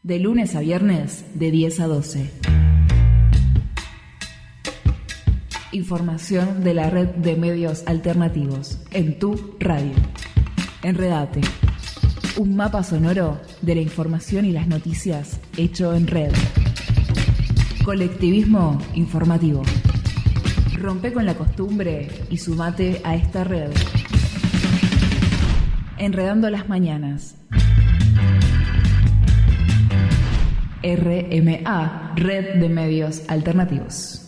De lunes a viernes, de 10 a 12. Información de la red de medios alternativos en tu radio. Enredate. Un mapa sonoro de la información y las noticias hecho en red. Colectivismo informativo. Rompe con la costumbre y sumate a esta red. Enredando las mañanas. RMA, Red de Medios Alternativos.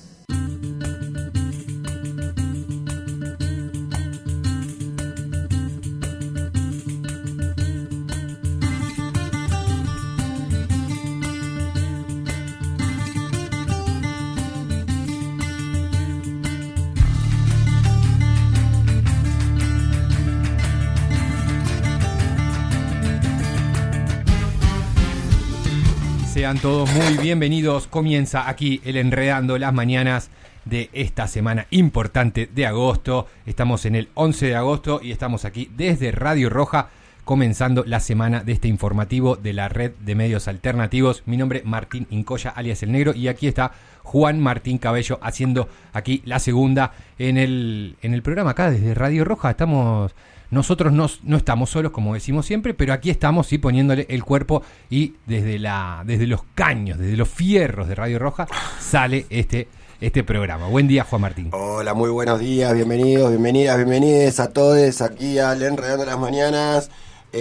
Sean todos muy bienvenidos. Comienza aquí el Enredando las Mañanas de esta semana importante de agosto. Estamos en el 11 de agosto y estamos aquí desde Radio Roja comenzando la semana de este informativo de la Red de Medios Alternativos. Mi nombre es Martín Incoya, alias El Negro, y aquí está Juan Martín Cabello haciendo aquí la segunda en el programa acá desde Radio Roja. Nosotros no estamos solos, como decimos siempre, pero aquí estamos, sí, poniéndole el cuerpo, y desde los caños, desde los fierros de Radio Roja sale este programa. Buen día, Juan Martín. Hola, muy buenos días, bienvenidos, bienvenidas a todos aquí al Enredando las Mañanas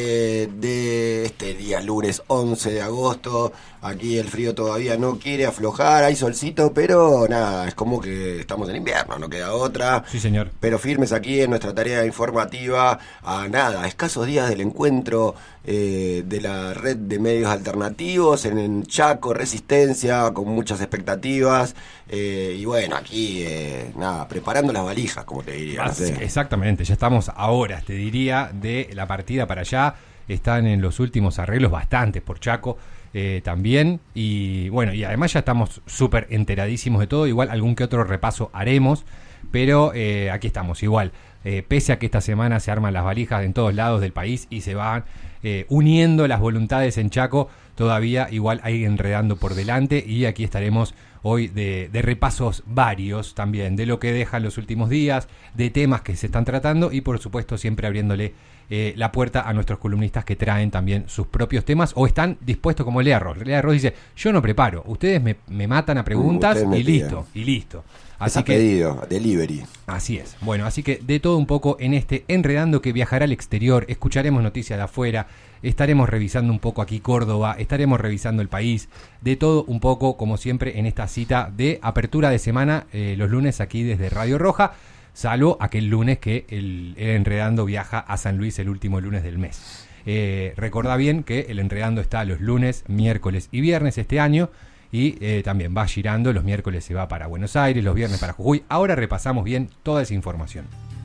de este día lunes 11 de agosto. Aquí el frío todavía no quiere aflojar, hay solcito, pero nada, es como que estamos en invierno, no queda otra. Sí, señor. Pero firmes aquí en nuestra tarea informativa, a escasos días del encuentro de la Red de Medios Alternativos en Chaco, Resistencia, con muchas expectativas. Y bueno, aquí, preparando las valijas, como te diría. No sé. Exactamente, ya estamos a horas, te diría, de la partida para allá. Están en los últimos arreglos, bastantes por Chaco también. Y bueno, y además ya estamos súper enteradísimos de todo. Igual algún que otro repaso haremos, pero aquí estamos igual. Pese a que esta semana se arman las valijas en todos lados del país y se van uniendo las voluntades en Chaco, todavía igual hay enredando por delante, y aquí estaremos hoy de repasos varios también, de lo que dejan los últimos días, de temas que se están tratando, y por supuesto siempre abriéndole la puerta a nuestros columnistas que traen también sus propios temas o están dispuestos, como Lea Ross. Lea Ross dice: yo no preparo, ustedes me matan a preguntas y listo. Así que pedido, delivery. Así es. Bueno, así que de todo un poco en este Enredando, que viajará al exterior, escucharemos noticias de afuera, estaremos revisando un poco aquí Córdoba, estaremos revisando el país, de todo un poco, como siempre, en esta cita de apertura de semana, los lunes aquí desde Radio Roja, salvo aquel lunes que el Enredando viaja a San Luis el último lunes del mes. Recordá bien que el Enredando está los lunes, miércoles y viernes este año, y también va girando, los miércoles se va para Buenos Aires, los viernes para Jujuy. Ahora repasamos bien toda esa información.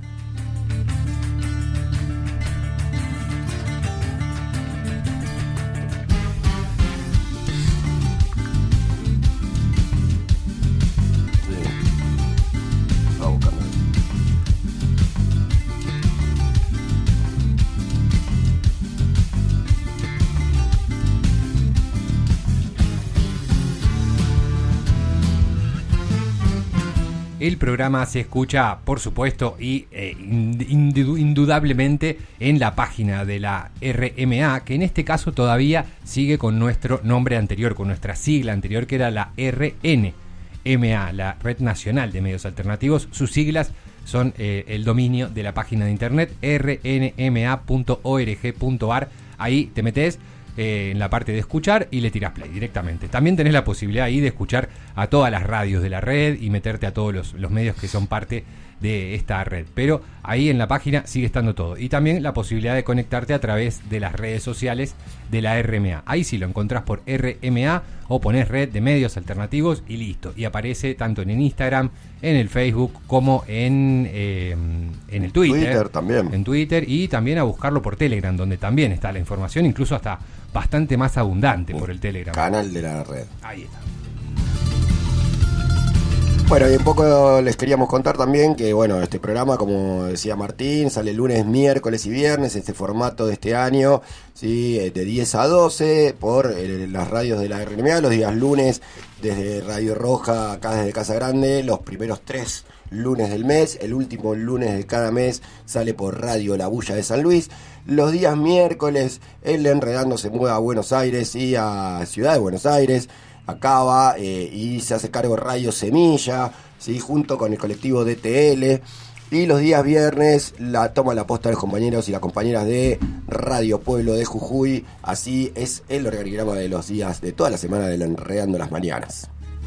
El programa se escucha, por supuesto, y indudablemente en la página de la RMA, que en este caso todavía sigue con nuestro nombre anterior, con nuestra sigla anterior, que era la RNMA, la Red Nacional de Medios Alternativos. Sus siglas son el dominio de la página de internet rnma.org.ar. Ahí te metes en la parte de escuchar y le tirás play directamente. También tenés la posibilidad ahí de escuchar a todas las radios de la red y meterte a todos los medios que son parte de esta red, pero ahí en la página sigue estando todo, y también la posibilidad de conectarte a través de las redes sociales de la RMA. Ahí sí lo encontrás por RMA o ponés Red de Medios Alternativos y listo, y aparece tanto en Instagram, en el Facebook, como en el Twitter también. En Twitter, y también a buscarlo por Telegram, donde también está la información, incluso hasta bastante más abundante por el Telegram. Canal de la red. Ahí está. Bueno, y un poco les queríamos contar también que, bueno, este programa, como decía Martín, sale lunes, miércoles y viernes, este formato de este año, ¿sí? De 10 a 12 por las radios de la RNMA, los días lunes desde Radio Roja, acá desde Casa Grande, los primeros 3 lunes del mes, el último lunes de cada mes sale por Radio La Bulla de San Luis. Los días miércoles, el Enredando se mueve a Buenos Aires y a Ciudad de Buenos Aires. Acaba y se hace cargo Radio Semilla, ¿sí? Junto con el colectivo DTL. Y los días viernes la toma la posta de los compañeros y las compañeras de Radio Pueblo de Jujuy. Así es el organigrama de los días de toda la semana del Enredando las Mañanas.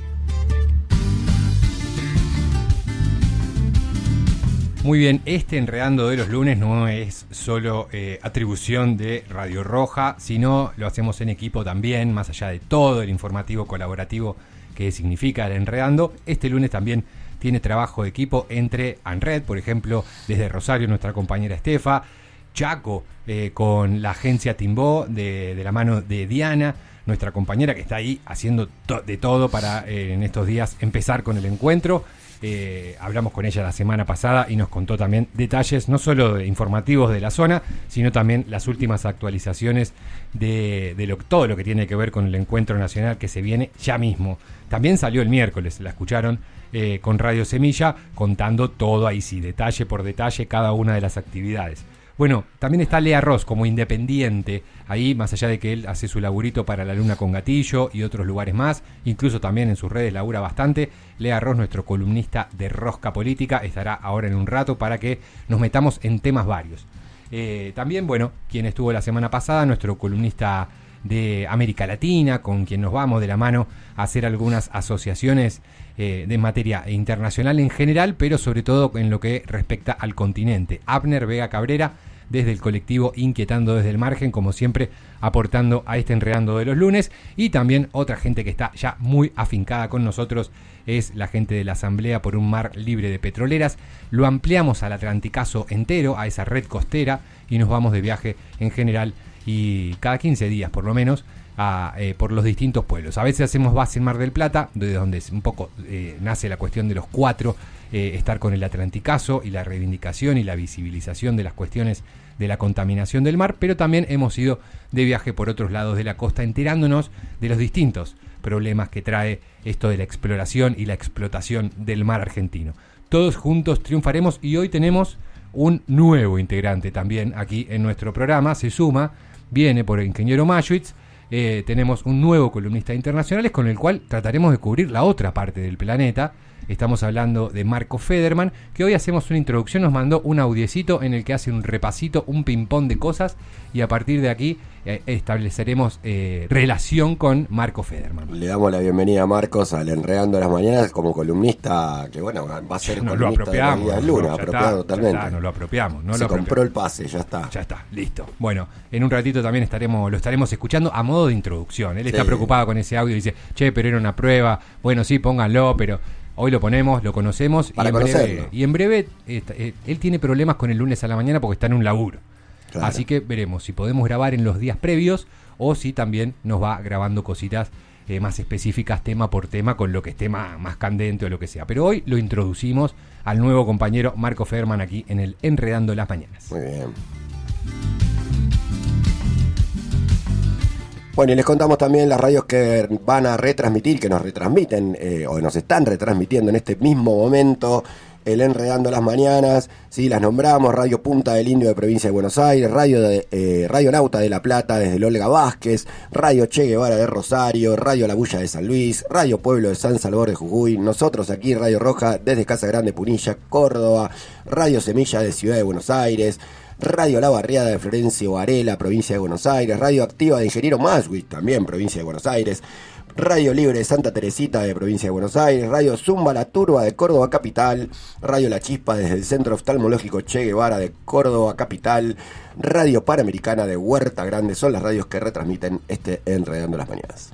Muy bien, este Enredando de los lunes no es solo atribución de Radio Roja, sino lo hacemos en equipo también, más allá de todo el informativo colaborativo que significa el Enredando. Este lunes también tiene trabajo de equipo entre ANRED, por ejemplo, desde Rosario, nuestra compañera Estefa, Chaco, con la agencia Timbó, de la mano de Diana, nuestra compañera que está ahí haciendo de todo para en estos días empezar con el encuentro. Hablamos con ella la semana pasada y nos contó también detalles no solo informativos de la zona, sino también las últimas actualizaciones de todo lo que tiene que ver con el encuentro nacional que se viene ya mismo. También salió el miércoles, la escucharon con Radio Semilla, contando todo ahí sí, detalle por detalle, cada una de las actividades. Bueno, también está Lea Ross como independiente, ahí más allá de que él hace su laburito para La Luna con Gatillo y otros lugares más, incluso también en sus redes labura bastante. Lea Ross, nuestro columnista de Rosca Política, estará ahora en un rato para que nos metamos en temas varios. También, bueno, quien estuvo la semana pasada, nuestro columnista de América Latina, con quien nos vamos de la mano a hacer algunas asociaciones de materia internacional en general, pero sobre todo en lo que respecta al continente. Abner Vega Cabrera, desde el colectivo Inquietando desde el Margen, como siempre, aportando a este Enredando de los lunes. Y también otra gente que está ya muy afincada con nosotros es la gente de la Asamblea por un Mar Libre de Petroleras. Lo ampliamos al Atlanticazo entero, a esa red costera, y nos vamos de viaje en general, y cada 15 días por lo menos, por los distintos pueblos. A veces hacemos base en Mar del Plata, de donde un poco nace la cuestión de los 4, estar con el Atlanticazo y la reivindicación y la visibilización de las cuestiones de la contaminación del mar, pero también hemos ido de viaje por otros lados de la costa, enterándonos de los distintos problemas que trae esto de la exploración y la explotación del mar argentino. Todos juntos triunfaremos, y hoy tenemos un nuevo integrante también aquí en nuestro programa. Se suma, viene por el ingeniero Maschwitz. Tenemos un nuevo columnista internacional con el cual trataremos de cubrir la otra parte del planeta. Estamos hablando de Marco Federman, que hoy hacemos una introducción, nos mandó un audiecito en el que hace un repasito, un ping-pong de cosas, y a partir de aquí estableceremos relación con Marco Federman. Le damos la bienvenida a Marcos al Enredando las Mañanas como columnista, que bueno, va a ser nos columnista lo apropiamos, de la Luna, apropiado totalmente. Nos lo apropiamos. Se compró el pase, ya está. Ya está, listo. Bueno, en un ratito también lo estaremos escuchando a modo de introducción. Él está preocupado con ese audio y dice, che, pero era una prueba. Bueno, sí, pónganlo, pero hoy lo ponemos, lo conocemos. Para conocerlo. Y en breve, él tiene problemas con el lunes a la mañana porque está en un laburo. Claro. Así que veremos si podemos grabar en los días previos o si también nos va grabando cositas más específicas, tema por tema, con lo que esté más candente o lo que sea. Pero hoy lo introducimos al nuevo compañero Marco Federman aquí en el Enredando las Mañanas. Muy bien. Bueno, y les contamos también las radios que van a retransmitir, que nos retransmiten o nos están retransmitiendo en este mismo momento el Enredando las Mañanas. Sí, las nombramos: Radio Punta del Indio de Provincia de Buenos Aires, Radio Nauta de La Plata desde el Olga Vázquez, Radio Che Guevara de Rosario, Radio La Bulla de San Luis, Radio Pueblo de San Salvador de Jujuy, nosotros aquí Radio Roja desde Casa Grande, Punilla, Córdoba, Radio Semilla de Ciudad de Buenos Aires, Radio La Barriada de Florencio Varela, Provincia de Buenos Aires, Radio Activa de Ingeniero Maschwitz, también Provincia de Buenos Aires, Radio Libre de Santa Teresita de Provincia de Buenos Aires, Radio Zumba La Turba de Córdoba Capital, Radio La Chispa desde el Centro Oftalmológico Che Guevara de Córdoba Capital, Radio Panamericana de Huerta Grande. Son las radios que retransmiten este Enredando las Mañanas.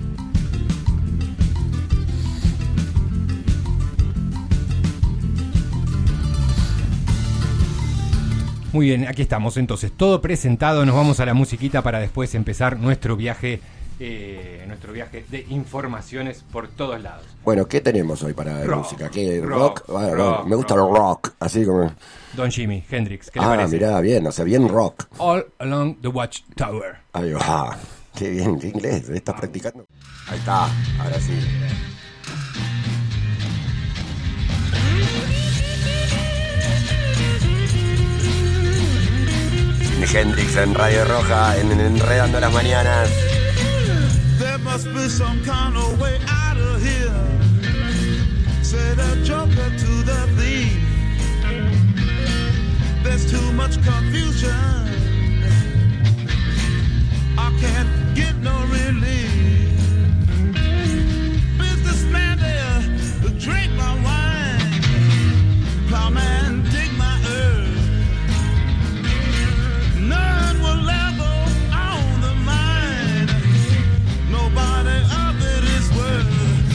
Muy bien, aquí estamos entonces, todo presentado. Nos vamos a la musiquita para después empezar nuestro viaje nuestro viaje de informaciones por todos lados. Bueno, ¿qué tenemos hoy para música? ¿Qué rock? Bueno, rock, me gusta el rock, así como... Don Jimi Hendrix, ¿qué le parece? Mirá, bien, o sea, bien rock. All Along the Watchtower. Ahí va, qué bien, qué inglés, ¿estás practicando? Ahí está, ahora sí. Jimi Hendrix en Radio Roja, en Enredando las Mañanas. There must be some kind of way out of here. Said a joker to the thief. There's too much confusion. I can't get no relief. Businessman there, drink my wine. Plowman, dig my earth. None will level on the mine. Nobody of it is worth.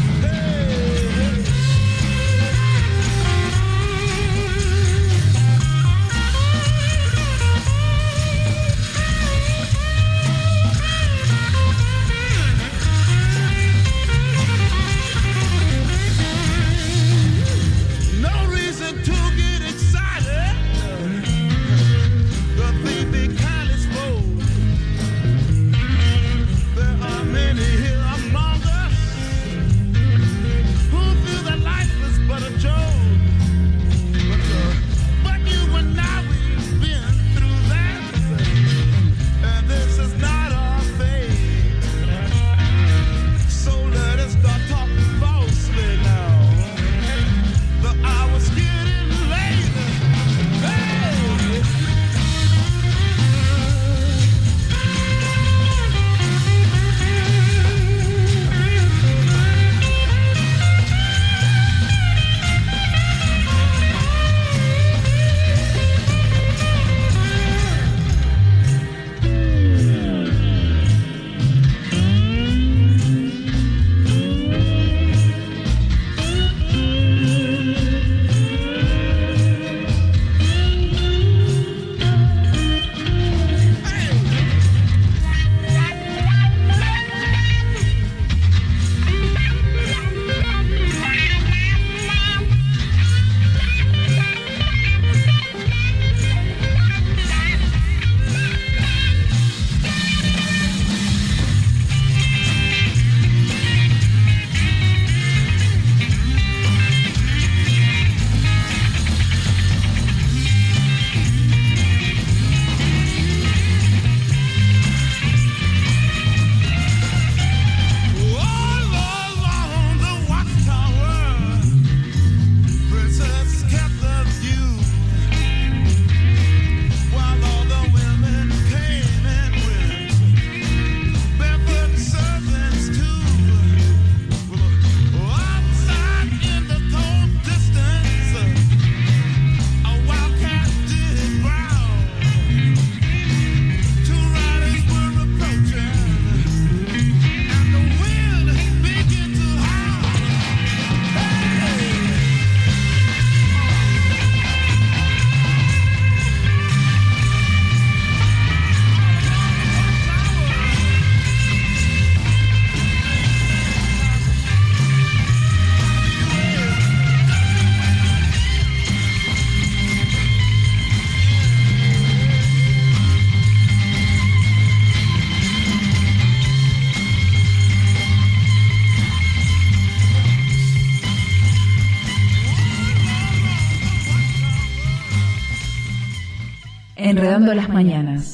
Enredando las Mañanas.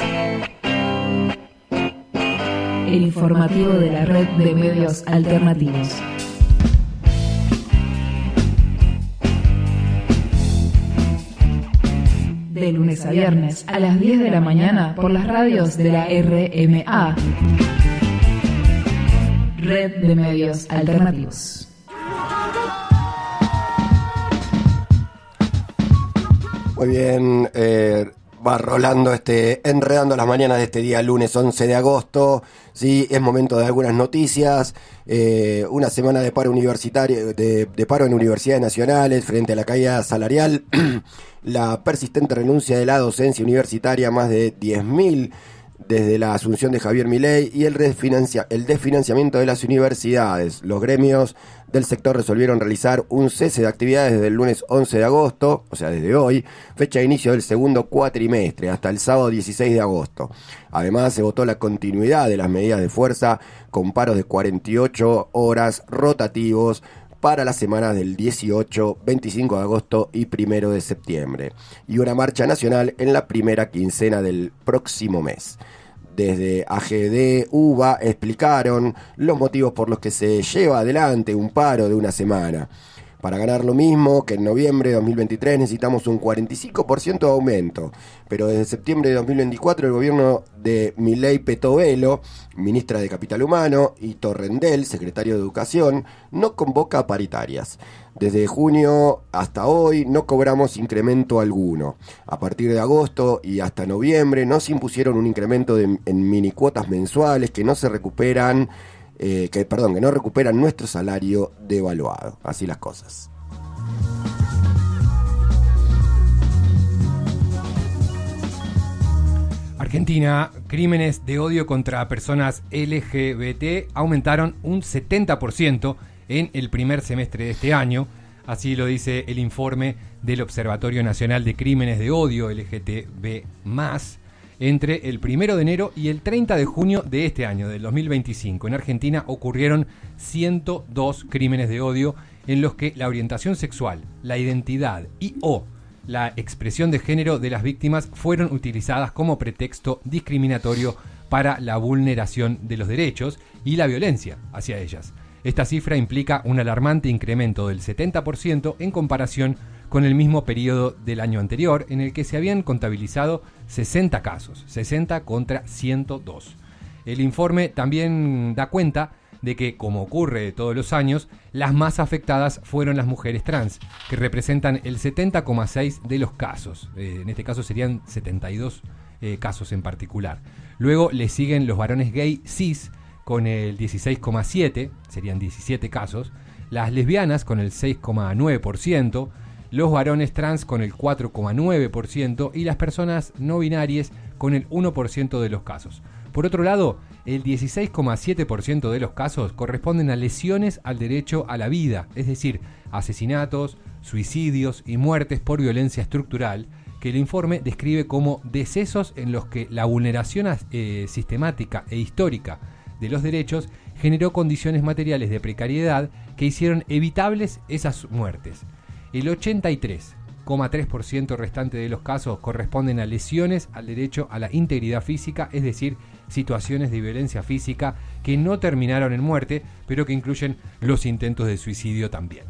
El informativo de la red de medios alternativos. De lunes a viernes a las 10 de la mañana por las radios de la RMA. Red de Medios Alternativos. Muy bien, va rolando Enredando las Mañanas de este día lunes 11 de agosto. Sí, es momento de algunas noticias. Una semana de paro universitario, de paro en universidades nacionales frente a la caída salarial. La persistente renuncia de la docencia universitaria, más de 10.000 desde la asunción de Javier Milei y el desfinanciamiento de las universidades. Los gremios del sector resolvieron realizar un cese de actividades desde el lunes 11 de agosto, o sea, desde hoy, fecha de inicio del segundo cuatrimestre, hasta el sábado 16 de agosto. Además, se votó la continuidad de las medidas de fuerza con paros de 48 horas rotativos para las semanas del 18, 25 de agosto y 1 de septiembre, y una marcha nacional en la primera quincena del próximo mes. Desde AGD UBA explicaron los motivos por los que se lleva adelante un paro de una semana. Para ganar lo mismo que en noviembre de 2023 necesitamos un 45% de aumento, pero desde septiembre de 2024 el gobierno de Milei Petovelo, ministra de Capital Humano, y Torrendel, secretario de Educación, no convoca paritarias. Desde junio hasta hoy no cobramos incremento alguno. A partir de agosto y hasta noviembre nos impusieron un incremento en minicuotas mensuales que no recuperan nuestro salario devaluado. Así las cosas. Argentina, crímenes de odio contra personas LGBT aumentaron un 70% en el primer semestre de este año. Así lo dice el informe del Observatorio Nacional de Crímenes de Odio LGTB+. Entre el 1 de enero y el 30 de junio de este año, del 2025, en Argentina ocurrieron 102 crímenes de odio en los que la orientación sexual, la identidad y/o la expresión de género de las víctimas fueron utilizadas como pretexto discriminatorio para la vulneración de los derechos y la violencia hacia ellas. Esta cifra implica un alarmante incremento del 70% en comparación con el mismo periodo del año anterior, en el que se habían contabilizado 60 casos, 60 contra 102. El informe también da cuenta de que, como ocurre todos los años, las más afectadas fueron las mujeres trans, que representan el 70,6% de los casos. En este caso serían 72 casos en particular. Luego le siguen los varones gay cis, con el 16,7%, serían 17 casos, las lesbianas con el 6,9%, los varones trans con el 4,9% y las personas no binarias con el 1% de los casos. Por otro lado, el 16,7% de los casos corresponden a lesiones al derecho a la vida, es decir, asesinatos, suicidios y muertes por violencia estructural, que el informe describe como decesos en los que la vulneración sistemática e histórica de los derechos generó condiciones materiales de precariedad que hicieron evitables esas muertes. El 83,3% restante de los casos corresponden a lesiones al derecho a la integridad física, es decir, situaciones de violencia física que no terminaron en muerte, pero que incluyen los intentos de suicidio también.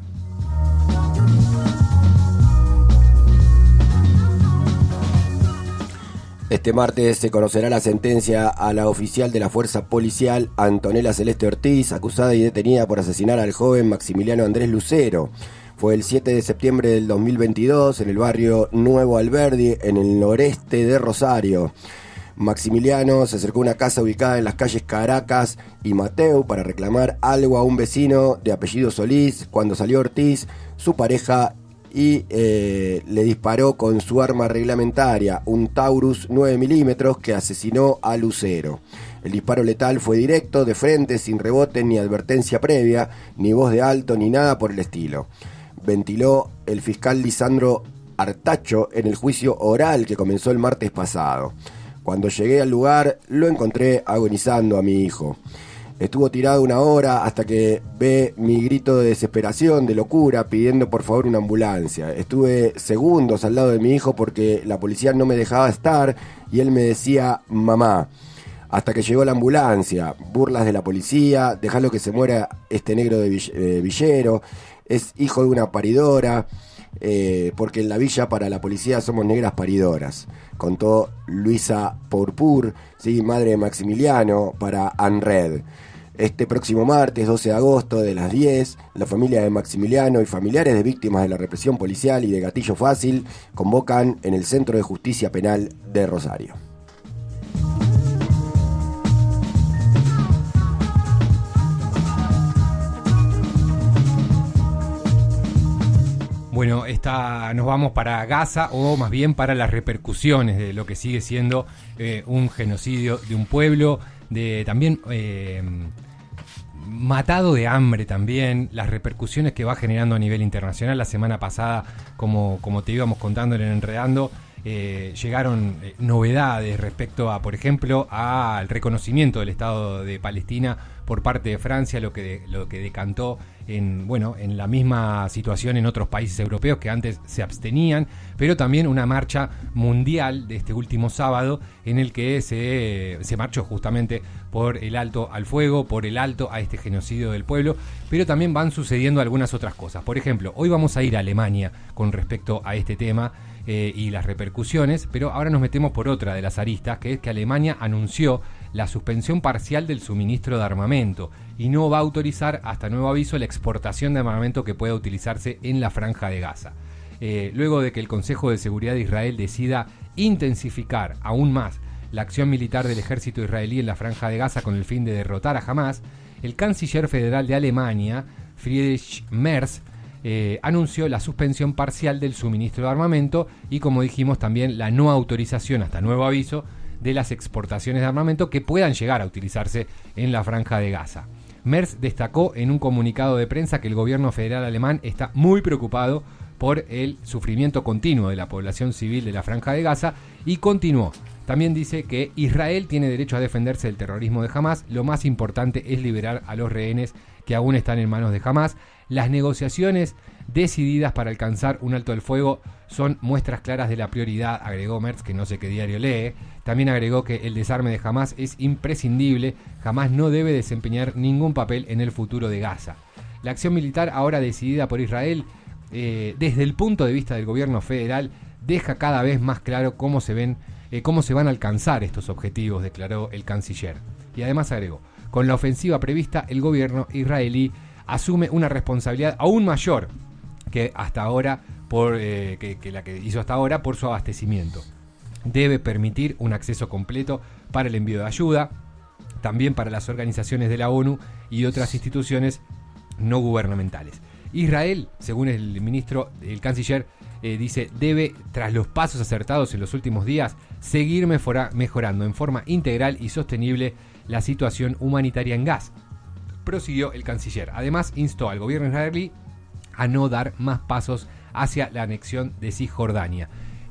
Este martes se conocerá la sentencia a la oficial de la Fuerza Policial, Antonella Celeste Ortiz, acusada y detenida por asesinar al joven Maximiliano Andrés Lucero. Fue el 7 de septiembre del 2022 en el barrio Nuevo Alberdi, en el noreste de Rosario. Maximiliano se acercó a una casa ubicada en las calles Caracas y Mateu para reclamar algo a un vecino de apellido Solís. Cuando salió Ortiz, su pareja, y le disparó con su arma reglamentaria, un Taurus 9 milímetros, que asesinó a Lucero. El disparo letal fue directo, de frente, sin rebote ni advertencia previa, ni voz de alto, ni nada por el estilo. Ventiló el fiscal Lisandro Artacho en el juicio oral que comenzó el martes pasado. Cuando llegué al lugar, lo encontré agonizando a mi hijo. Estuvo tirado 1 hora hasta que ve mi grito de desesperación, de locura, pidiendo por favor una ambulancia. Estuve segundos al lado de mi hijo porque la policía no me dejaba estar y él me decía mamá. Hasta que llegó la ambulancia, burlas de la policía, dejalo que se muera este negro de villero, es hijo de una paridora, porque en la villa para la policía somos negras paridoras, contó Luisa Pourpur, ¿sí? Madre de Maximiliano, para ANRED. Este próximo martes 12 de agosto de las 10, la familia de Maximiliano y familiares de víctimas de la represión policial y de gatillo fácil convocan en el Centro de Justicia Penal de Rosario. Bueno, nos vamos para Gaza, o más bien para las repercusiones de lo que sigue siendo un genocidio de un pueblo, de también matado de hambre también, las repercusiones que va generando a nivel internacional. La semana pasada, como te íbamos contando en Enredando, llegaron novedades respecto a, por ejemplo, al reconocimiento del Estado de Palestina por parte de Francia, lo que decantó en la misma situación en otros países europeos que antes se abstenían, pero también una marcha mundial de este último sábado en el que se marchó justamente por el alto al fuego, por el alto a este genocidio del pueblo, pero también van sucediendo algunas otras cosas. Por ejemplo, hoy vamos a ir a Alemania con respecto a este tema y las repercusiones, pero ahora nos metemos por otra de las aristas, que es que Alemania anunció la suspensión parcial del suministro de armamento y no va a autorizar hasta nuevo aviso la exportación de armamento que pueda utilizarse en la Franja de Gaza. Luego de que el Consejo de Seguridad de Israel decida intensificar aún más la acción militar del ejército israelí en la Franja de Gaza con el fin de derrotar a Hamás, el canciller federal de Alemania, Friedrich Merz, anunció la suspensión parcial del suministro de armamento y, como dijimos, también la no autorización hasta nuevo aviso de las exportaciones de armamento que puedan llegar a utilizarse en la Franja de Gaza. Merz destacó en un comunicado de prensa que el gobierno federal alemán está muy preocupado por el sufrimiento continuo de la población civil de la Franja de Gaza y continuó. También dice que Israel tiene derecho a defenderse del terrorismo de Hamás. Lo más importante es liberar a los rehenes que aún están en manos de Hamás. Las negociaciones decididas para alcanzar un alto el fuego son muestras claras de la prioridad, agregó Merz, que no sé qué diario lee. También agregó que el desarme de Hamás es imprescindible. Hamás no debe desempeñar ningún papel en el futuro de Gaza. La acción militar ahora decidida por Israel, desde el punto de vista del gobierno federal, deja cada vez más claro cómo se van a alcanzar estos objetivos, declaró el canciller. Y además agregó, con la ofensiva prevista, el gobierno israelí asume una responsabilidad aún mayor que hasta ahora que la que hizo hasta ahora por su abastecimiento. Debe permitir un acceso completo para el envío de ayuda, también para las organizaciones de la ONU y otras instituciones no gubernamentales. Israel, según el canciller, dice, debe, tras los pasos acertados en los últimos días, seguir mejorando en forma integral y sostenible la situación humanitaria en Gaza. Prosiguió el canciller. Además, instó al gobierno israelí a no dar más pasos hacia la anexión de Cisjordania.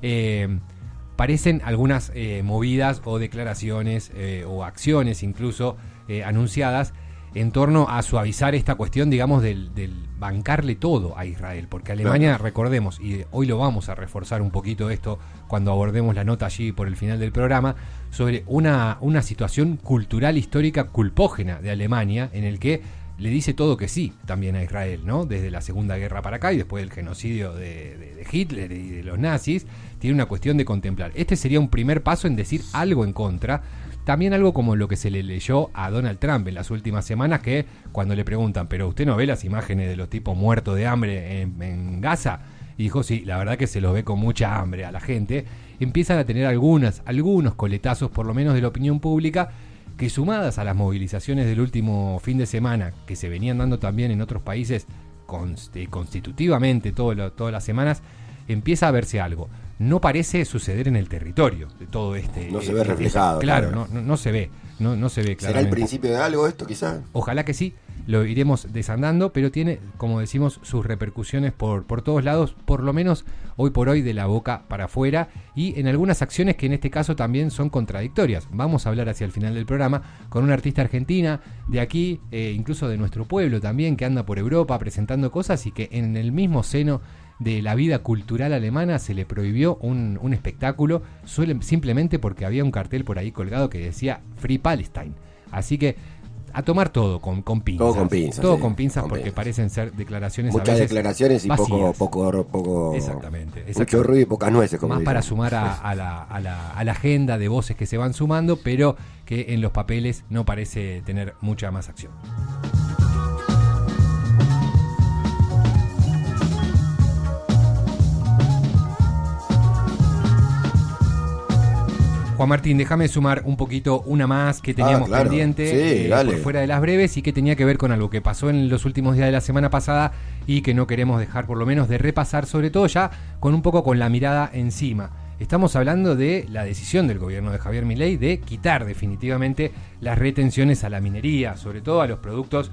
Parecen algunas movidas o declaraciones o acciones incluso anunciadas en torno a suavizar esta cuestión, digamos, del bancarle todo a Israel, porque Alemania, recordemos, y hoy lo vamos a reforzar un poquito esto cuando abordemos la nota allí por el final del programa, sobre una situación cultural histórica culpógena de Alemania, en el que le dice todo que sí también a Israel, ¿no? Desde la Segunda Guerra para acá y después del genocidio de Hitler y de los nazis, tiene una cuestión de contemplar. Este sería un primer paso en decir algo en contra. También algo como lo que se le leyó a Donald Trump en las últimas semanas, que cuando le preguntan, ¿pero usted no ve las imágenes de los tipos muertos de hambre en Gaza? Y dijo, sí, la verdad que se los ve con mucha hambre a la gente. Empiezan a tener algunos coletazos, por lo menos de la opinión pública, que sumadas a las movilizaciones del último fin de semana, que se venían dando también en otros países constitutivamente todas las semanas, empieza a verse algo. No parece suceder en el territorio de todo este... No se ve reflejado. Claro, no se ve. No se ve claramente. ¿Será el principio de algo esto, quizás? Ojalá que sí, lo iremos desandando, pero tiene, como decimos, sus repercusiones por todos lados, por lo menos hoy por hoy de la boca para afuera, y en algunas acciones que en este caso también son contradictorias. Vamos a hablar hacia el final del programa con una artista argentina de aquí, incluso de nuestro pueblo también, que anda por Europa presentando cosas y que en el mismo seno de la vida cultural alemana se le prohibió un espectáculo simplemente porque había un cartel por ahí colgado que decía Free Palestine. Así que a tomar todo con pinzas. Todo con pinzas. Todo con pinzas porque parecen ser declaraciones muchas a veces declaraciones y vacías. poco Exactamente. Mucho ruido y pocas nueces, como más dicen. para sumar a la agenda de voces que se van sumando, pero que en los papeles no parece tener mucha más acción. Juan Martín, déjame sumar un poquito una más que teníamos pendiente por fuera de las breves y que tenía que ver con algo que pasó en los últimos días de la semana pasada y que no queremos dejar por lo menos de repasar, sobre todo ya con un poco con la mirada encima. Estamos hablando de la decisión del gobierno de Javier Milei de quitar definitivamente las retenciones a la minería, sobre todo a los productos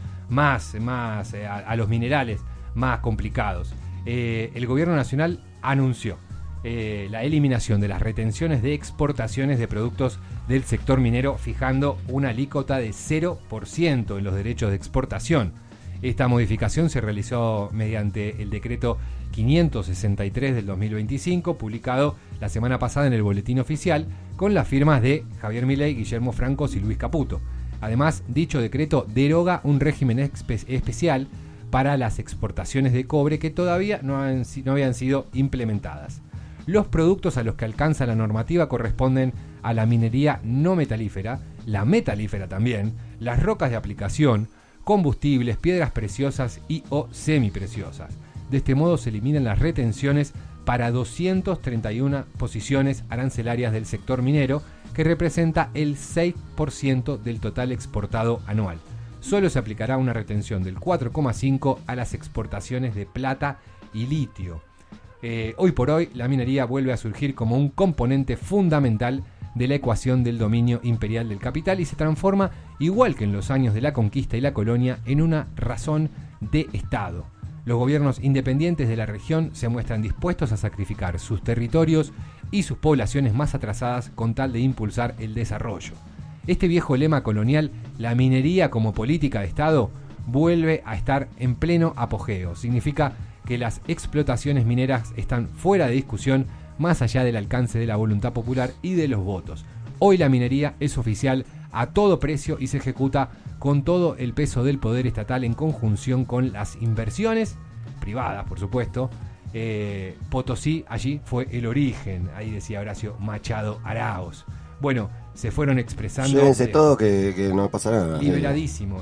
a los minerales más complicados. El gobierno nacional anunció la eliminación de las retenciones de exportaciones de productos del sector minero, fijando una alícuota de 0% en los derechos de exportación. Esta modificación se realizó mediante el decreto 563 del 2025, publicado la semana pasada en el Boletín Oficial, con las firmas de Javier Milei, Guillermo Francos y Luis Caputo. Además, dicho decreto deroga un régimen especial para las exportaciones de cobre que todavía no habían sido implementadas. Los productos a los que alcanza la normativa corresponden a la minería no metalífera, la metalífera también, las rocas de aplicación, combustibles, piedras preciosas y o semipreciosas. De este modo se eliminan las retenciones para 231 posiciones arancelarias del sector minero, que representa el 6% del total exportado anual. Solo se aplicará una retención del 4,5% a las exportaciones de plata y litio. Hoy por hoy, la minería vuelve a surgir como un componente fundamental de la ecuación del dominio imperial del capital y se transforma, igual que en los años de la conquista y la colonia, en una razón de Estado. Los gobiernos independientes de la región se muestran dispuestos a sacrificar sus territorios y sus poblaciones más atrasadas con tal de impulsar el desarrollo. Este viejo lema colonial, la minería como política de Estado, vuelve a estar en pleno apogeo. Significa que las explotaciones mineras están fuera de discusión, más allá del alcance de la voluntad popular y de los votos. Hoy la minería es oficial a todo precio y se ejecuta con todo el peso del poder estatal en conjunción con las inversiones privadas, por supuesto. Potosí allí fue el origen, ahí decía Horacio Machado Arauz. Bueno, se fueron expresando. Llévense todo que no pasa nada. Liberadísimo.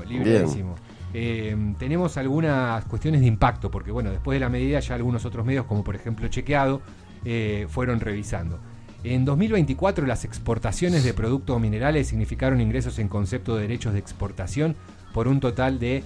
Tenemos algunas cuestiones de impacto, porque bueno, después de la medida ya algunos otros medios, como por ejemplo Chequeado, fueron revisando. En 2024 las exportaciones de productos minerales significaron ingresos en concepto de derechos de exportación por un total de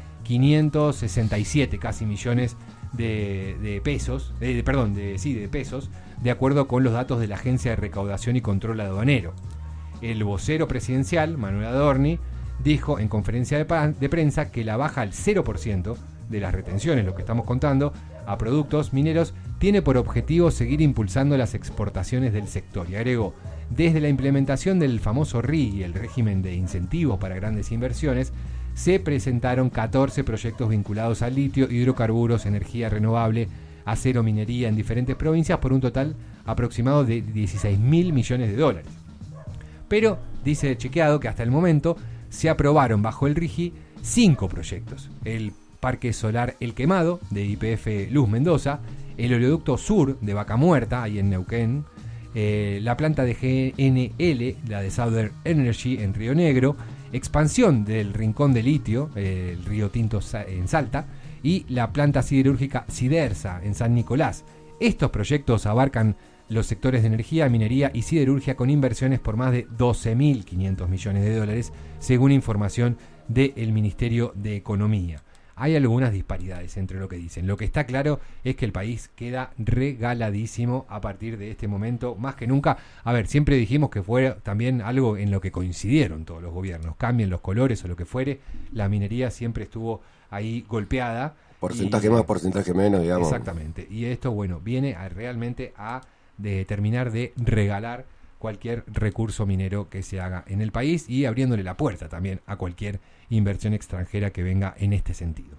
567 casi millones de pesos, de pesos, de acuerdo con los datos de la Agencia de Recaudación y Control Aduanero. El vocero presidencial, Manuel Adorni, dijo en conferencia de prensa que la baja al 0% de las retenciones, lo que estamos contando, a productos mineros, tiene por objetivo seguir impulsando las exportaciones del sector. Y agregó, desde la implementación del famoso RIGI, el régimen de incentivos para grandes inversiones, se presentaron 14 proyectos vinculados al litio, hidrocarburos, energía renovable, acero, minería en diferentes provincias por un total aproximado de 16.000 millones de dólares. Pero, dice Chequeado, que hasta el momento se aprobaron bajo el RIGI 5 proyectos. El Parque Solar El Quemado, de YPF Luz Mendoza, el oleoducto sur de Vaca Muerta, ahí en Neuquén, la planta de GNL, la de Southern Energy en Río Negro, expansión del Rincón de Litio, el Río Tinto en Salta, y la planta siderúrgica Sidersa en San Nicolás. Estos proyectos abarcan los sectores de energía, minería y siderurgia con inversiones por más de 12.500 millones de dólares, según información del Ministerio de Economía. Hay algunas disparidades entre lo que dicen. Lo que está claro es que el país queda regaladísimo a partir de este momento, más que nunca. A ver, siempre dijimos que fue también algo en lo que coincidieron todos los gobiernos. Cambien los colores o lo que fuere, la minería siempre estuvo ahí golpeada. Porcentaje más, porcentaje menos, digamos. Exactamente. Y esto, bueno, viene realmente a terminar de regalar cualquier recurso minero que se haga en el país y abriéndole la puerta también a cualquier inversión extranjera que venga en este sentido.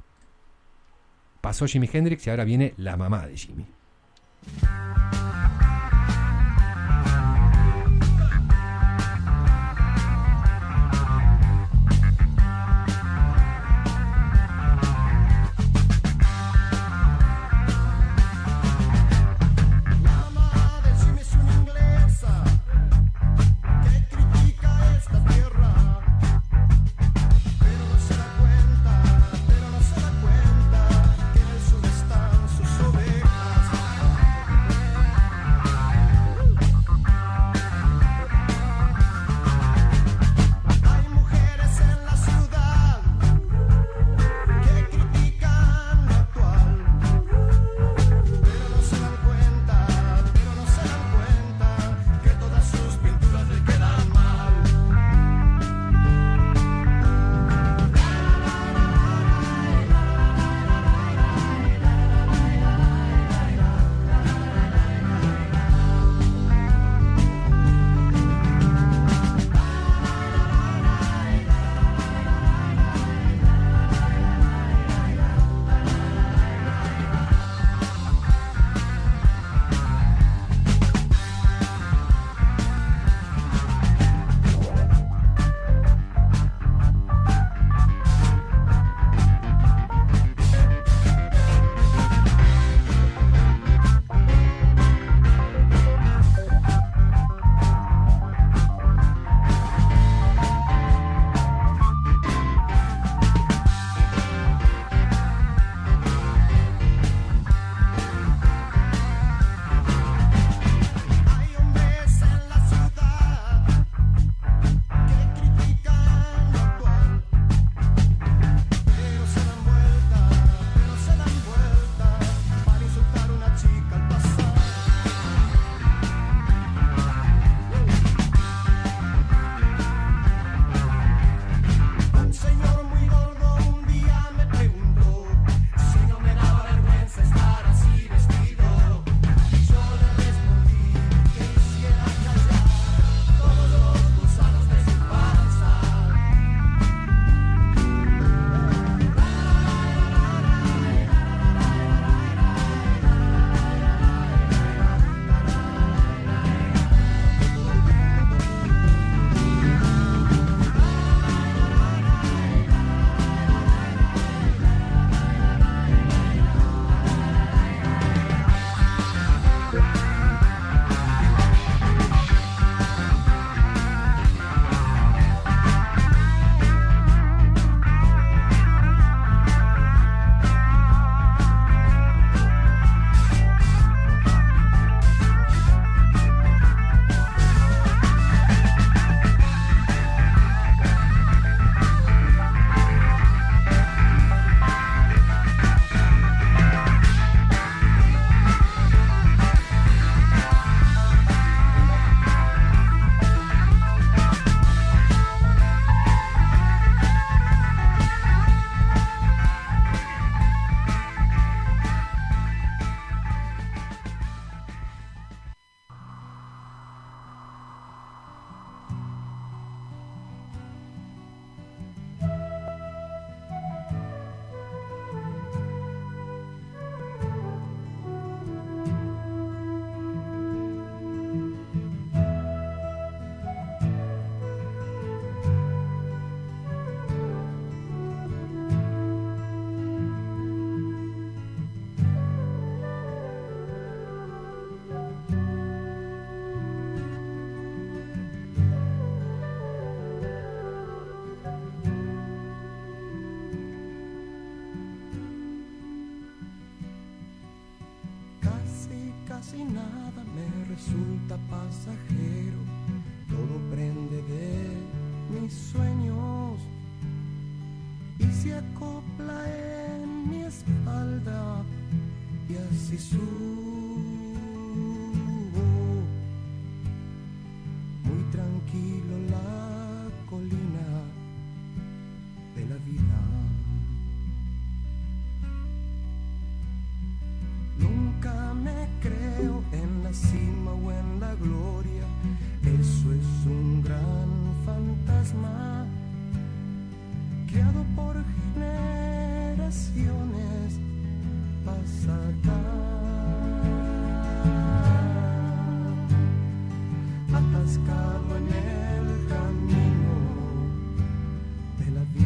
Pasó Jimi Hendrix y ahora viene la mamá de Jimi. Casi nada me resulta pasajero, todo prende de mis sueños y se acopla en mi espalda y así subo muy tranquilo la colina de la vida. Nunca me creo en la cima o en la gloria, eso es un gran fantasma creado por generaciones pasadas, atascado en el camino de la vida.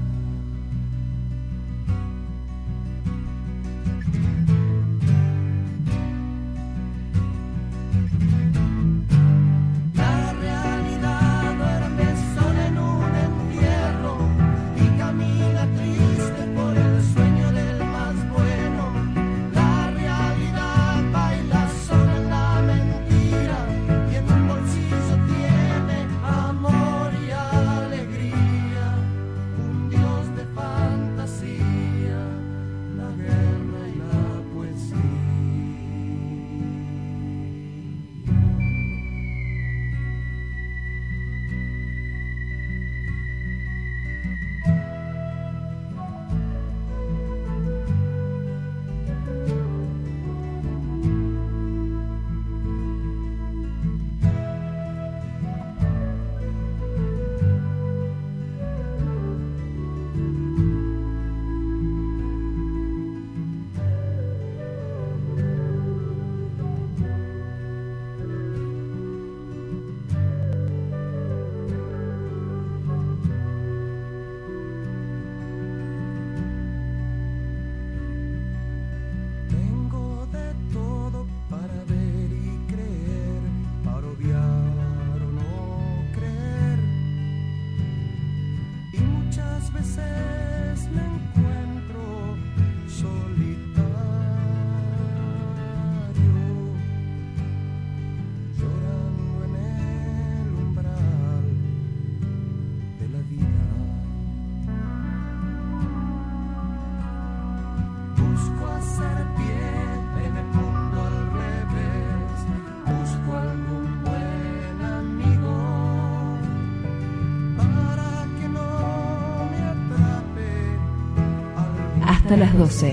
Hasta las 12.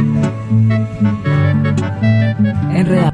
Enredado.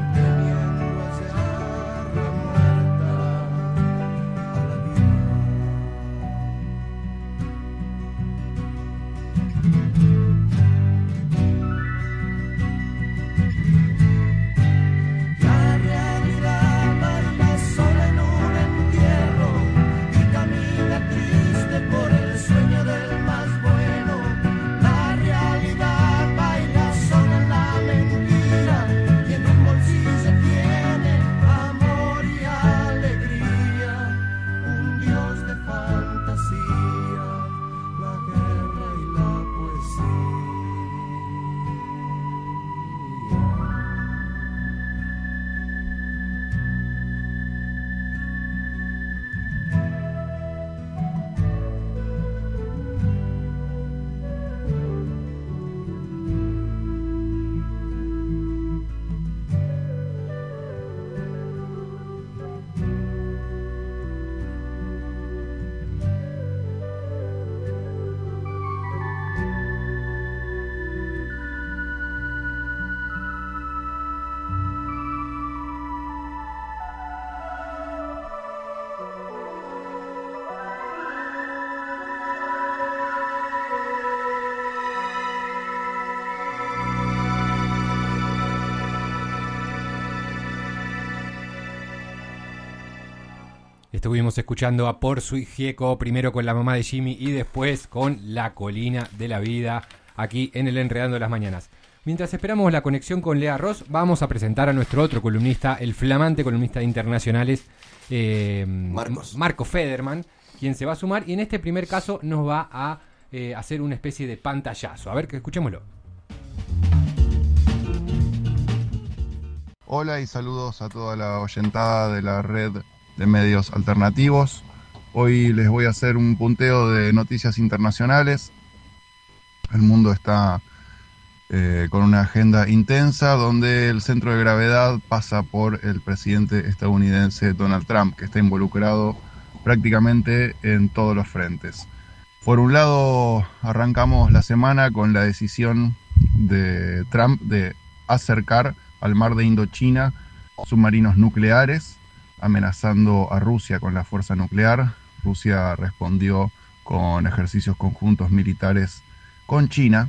Estuvimos escuchando a Porzu y Gieco, primero con la mamá de Jimmy y después con La Colina de la Vida, aquí en el Enredando de las Mañanas. Mientras esperamos la conexión con Lea Ross, vamos a presentar a nuestro otro columnista, el flamante columnista de Internacionales, Marco Federman, quien se va a sumar y en este primer caso nos va a hacer una especie de pantallazo. A ver, que escuchémoslo. Hola y saludos a toda la oyentada de la red de medios alternativos. Hoy les voy a hacer un punteo de noticias internacionales. El mundo está con una agenda intensa donde el centro de gravedad pasa por el presidente estadounidense Donald Trump, que está involucrado prácticamente en todos los frentes. Por un lado, arrancamos la semana con la decisión de Trump de acercar al mar de Indochina submarinos nucleares, amenazando a Rusia con la fuerza nuclear. Rusia respondió con ejercicios conjuntos militares con China,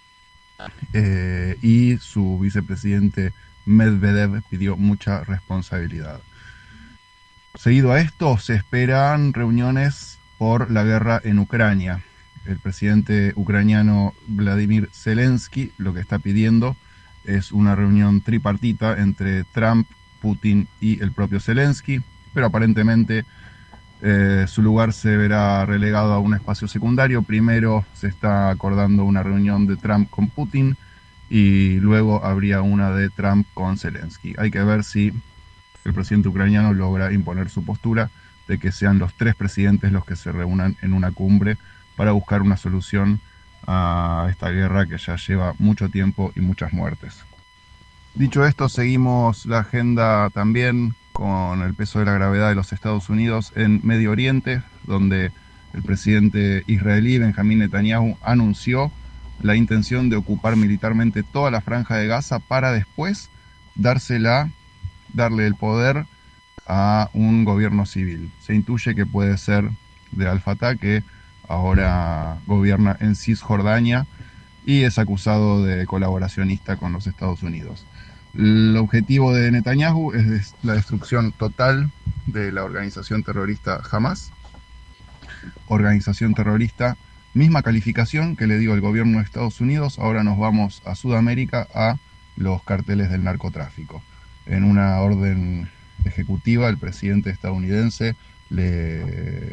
y su vicepresidente Medvedev pidió mucha responsabilidad. Seguido a esto, se esperan reuniones por la guerra en Ucrania. El presidente ucraniano Vladimir Zelensky lo que está pidiendo es una reunión tripartita entre Trump, Putin y el propio Zelensky, pero aparentemente su lugar se verá relegado a un espacio secundario. Primero se está acordando una reunión de Trump con Putin y luego habría una de Trump con Zelensky. Hay que ver si el presidente ucraniano logra imponer su postura de que sean los tres presidentes los que se reúnan en una cumbre para buscar una solución a esta guerra que ya lleva mucho tiempo y muchas muertes. Dicho esto, seguimos la agenda también con el peso de la gravedad de los Estados Unidos en Medio Oriente, donde el presidente israelí Benjamín Netanyahu anunció la intención de ocupar militarmente toda la franja de Gaza para después darle el poder a un gobierno civil. Se intuye que puede ser de Al-Fatah, que ahora gobierna en Cisjordania y es acusado de colaboracionista con los Estados Unidos. El objetivo de Netanyahu es la destrucción total de la organización terrorista Hamas, organización terrorista, misma calificación que le dio el gobierno de Estados Unidos. Ahora nos vamos a Sudamérica, a los carteles del narcotráfico. En una orden ejecutiva, el presidente estadounidense le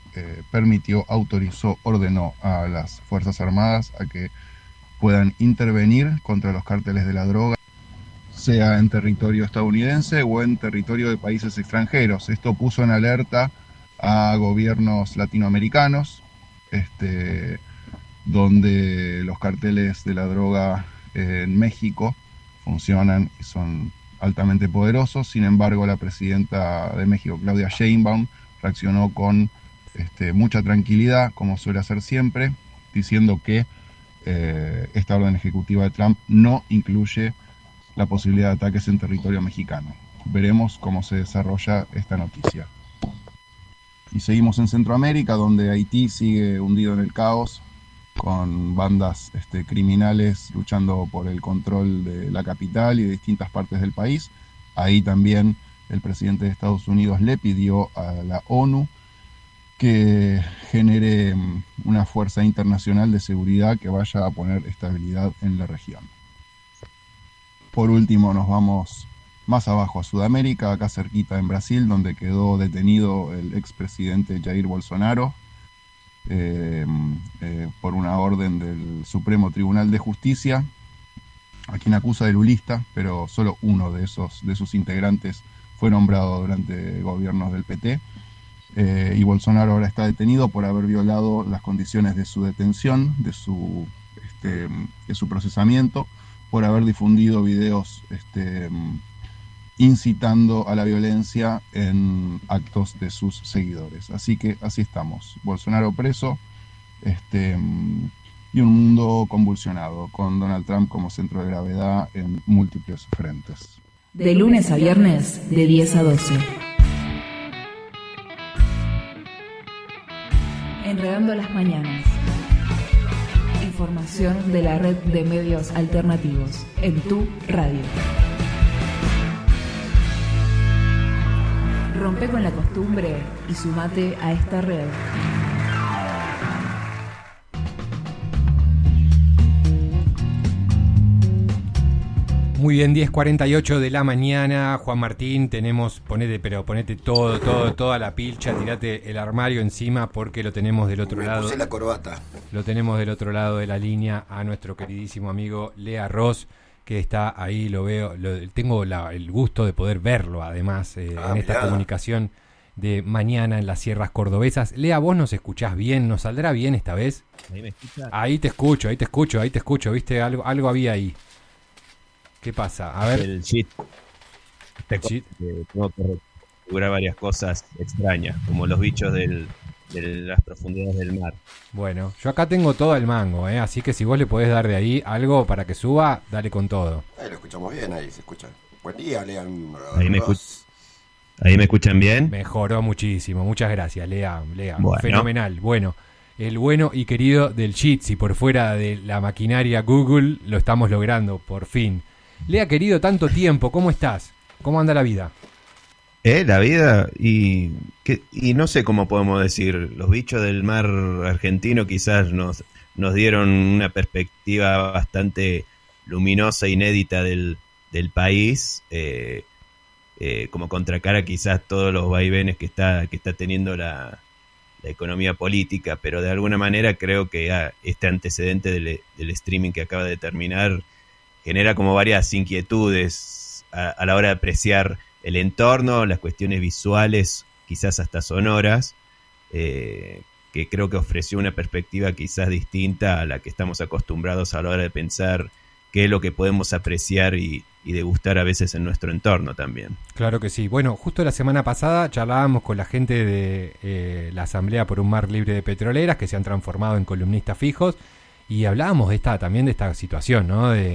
ordenó a las Fuerzas Armadas a que puedan intervenir contra los cárteles de la droga, sea en territorio estadounidense o en territorio de países extranjeros. Esto puso en alerta a gobiernos latinoamericanos, donde los carteles de la droga en México funcionan y son altamente poderosos. Sin embargo, la presidenta de México, Claudia Sheinbaum, reaccionó con mucha tranquilidad, como suele hacer siempre, diciendo que esta orden ejecutiva de Trump no incluye la posibilidad de ataques en territorio mexicano. Veremos cómo se desarrolla esta noticia. Y seguimos en Centroamérica, donde Haití sigue hundido en el caos, con bandas criminales luchando por el control de la capital y de distintas partes del país. Ahí también el presidente de Estados Unidos le pidió a la ONU que genere una fuerza internacional de seguridad que vaya a poner estabilidad en la región. Por último, nos vamos más abajo a Sudamérica, acá cerquita en Brasil, donde quedó detenido el expresidente Jair Bolsonaro por una orden del Supremo Tribunal de Justicia, a quien acusa de lulista, pero solo uno de sus integrantes fue nombrado durante gobiernos del PT. Y Bolsonaro ahora está detenido por haber violado las condiciones de su detención, de su procesamiento, por haber difundido videos incitando a la violencia en actos de sus seguidores. Así que así estamos. Bolsonaro preso, y un mundo convulsionado, con Donald Trump como centro de gravedad en múltiples frentes. De lunes a viernes, de 10 a 12. Enredando las mañanas. Información de la red de medios alternativos en tu radio. Rompe con la costumbre y sumate a esta red. Muy bien, 10:48 de la mañana. Juan Martín, ponete toda la pilcha, tirate el armario encima porque lo tenemos del otro lado. Puse la corbata. Lo tenemos del otro lado de la línea a nuestro queridísimo amigo Lea Ross. que está ahí, lo veo, tengo el gusto de poder verlo además en esta comunicación de mañana en las sierras cordobesas. Lea, vos nos escuchás bien, ¿nos saldrá bien esta vez? ¿Ahí me escuchás? Ahí te escucho, viste, algo había ahí. ¿Qué pasa? A ver. El cheat. Tengo que configurar varias cosas extrañas, como los bichos de las profundidades del mar. Bueno, yo acá tengo todo el mango, así que si vos le podés dar de ahí algo para que suba, dale con todo. Ahí lo escuchamos bien, ahí se escucha. Buen día, Lean. ¿Ahí me escuchan bien? Mejoró muchísimo, muchas gracias, Lea. Bueno. Fenomenal. Bueno, el bueno y querido del Jitsi por fuera de la maquinaria Google, lo estamos logrando, por fin. Lea, querido, tanto tiempo, ¿cómo estás? ¿Cómo anda la vida? La vida, y no sé cómo podemos decir, los bichos del mar argentino quizás nos dieron una perspectiva bastante luminosa, inédita del país, como contracara quizás todos los vaivenes que está teniendo la economía política, pero de alguna manera creo que este antecedente del streaming que acaba de terminar genera como varias inquietudes a la hora de apreciar el entorno, las cuestiones visuales, quizás hasta sonoras, que creo que ofreció una perspectiva quizás distinta a la que estamos acostumbrados a la hora de pensar qué es lo que podemos apreciar y degustar a veces en nuestro entorno también. Claro que sí. Bueno, justo la semana pasada charlábamos con la gente de la Asamblea por un Mar Libre de Petroleras, que se han transformado en columnistas fijos, y hablábamos también de esta situación, ¿no? De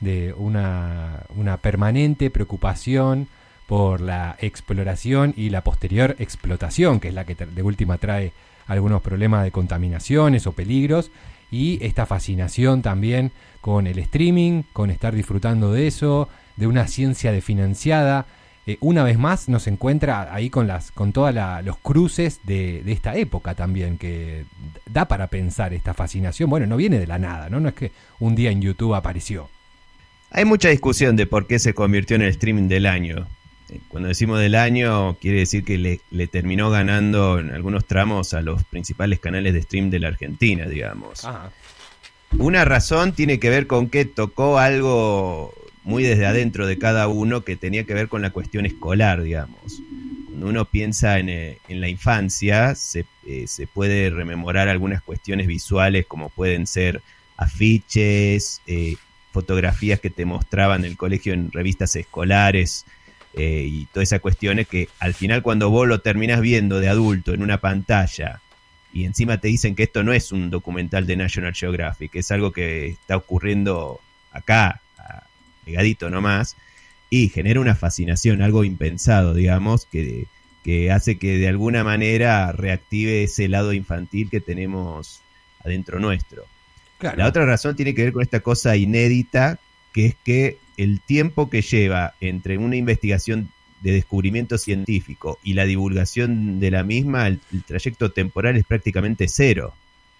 una permanente preocupación por la exploración y la posterior explotación, que es la que de última trae algunos problemas de contaminaciones o peligros, y esta fascinación también con el streaming, con estar disfrutando de eso, de una ciencia desfinanciada. Una vez más nos encuentra ahí con todos los cruces de esta época también, que da para pensar esta fascinación. Bueno, no viene de la nada, ¿no? No es que un día en YouTube apareció. Hay mucha discusión de por qué se convirtió en el streaming del año. Cuando decimos del año, quiere decir que le terminó ganando en algunos tramos a los principales canales de stream de la Argentina, digamos. Ajá. Una razón tiene que ver con que tocó algo muy desde adentro de cada uno que tenía que ver con la cuestión escolar, digamos. Cuando uno piensa en la infancia, se puede rememorar algunas cuestiones visuales como pueden ser afiches, fotografías que te mostraban el colegio en revistas escolares, y todas esas cuestiones que al final cuando vos lo terminás viendo de adulto en una pantalla y encima te dicen que esto no es un documental de National Geographic, es algo que está ocurriendo acá, pegadito nomás, y genera una fascinación, algo impensado, digamos, que hace que de alguna manera reactive ese lado infantil que tenemos adentro nuestro. Claro. La otra razón tiene que ver con esta cosa inédita, que es que el tiempo que lleva entre una investigación de descubrimiento científico y la divulgación de la misma, el trayecto temporal es prácticamente cero.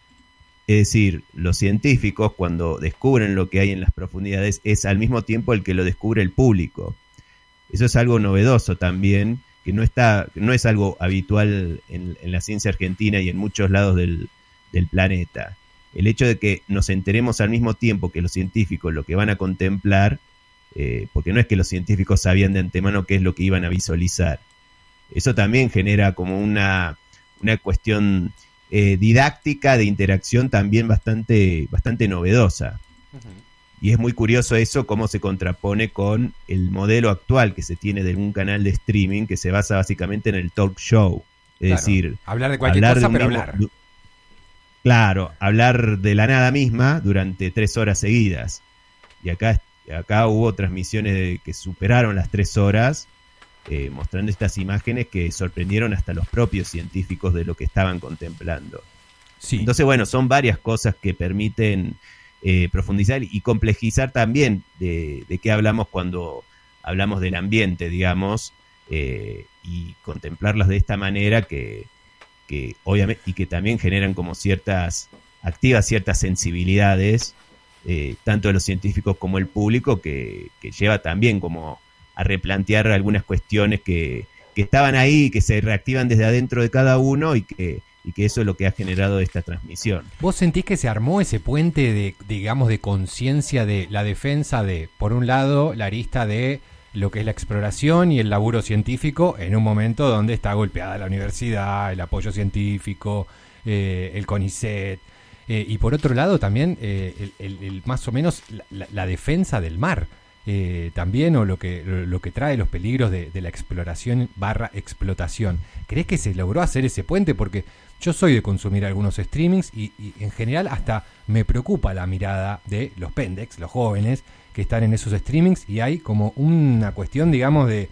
Es decir, los científicos cuando descubren lo que hay en las profundidades es al mismo tiempo el que lo descubre el público. Eso es algo novedoso también, que no es algo habitual en la ciencia argentina y en muchos lados del planeta. El hecho de que nos enteremos al mismo tiempo que los científicos lo que van a contemplar, porque no es que los científicos sabían de antemano qué es lo que iban a visualizar. Eso también genera como una cuestión didáctica de interacción también bastante novedosa. Uh-huh. Y es muy curioso eso, cómo se contrapone con el modelo actual que se tiene de un canal de streaming que se basa básicamente en el talk show. Es decir, hablar de cualquier cosa, pero hablar. Claro, hablar de la nada misma durante 3 horas seguidas. Y acá hubo transmisiones que superaron las 3 horas, mostrando estas imágenes que sorprendieron hasta los propios científicos de lo que estaban contemplando. Sí. Entonces, bueno, son varias cosas que permiten profundizar y complejizar también de qué hablamos cuando hablamos del ambiente, digamos, y contemplarlas de esta manera que obviamente, y que también generan como activas ciertas sensibilidades, tanto de los científicos como el público, que lleva también como a replantear algunas cuestiones que estaban ahí, que se reactivan desde adentro de cada uno y que y que eso es lo que ha generado esta transmisión. ¿Vos sentís que se armó ese puente de, digamos, de conciencia de la defensa de, por un lado, la arista de lo que es la exploración y el laburo científico en un momento donde está golpeada la universidad, el apoyo científico, el CONICET, y por otro lado también el más o menos la defensa del mar, también, o lo que trae los peligros de la exploración / explotación? ¿Crees que se logró hacer ese puente? Porque yo soy de consumir algunos streamings y en general hasta me preocupa la mirada de los pendex, los jóvenes que están en esos streamings, y hay como una cuestión, digamos, de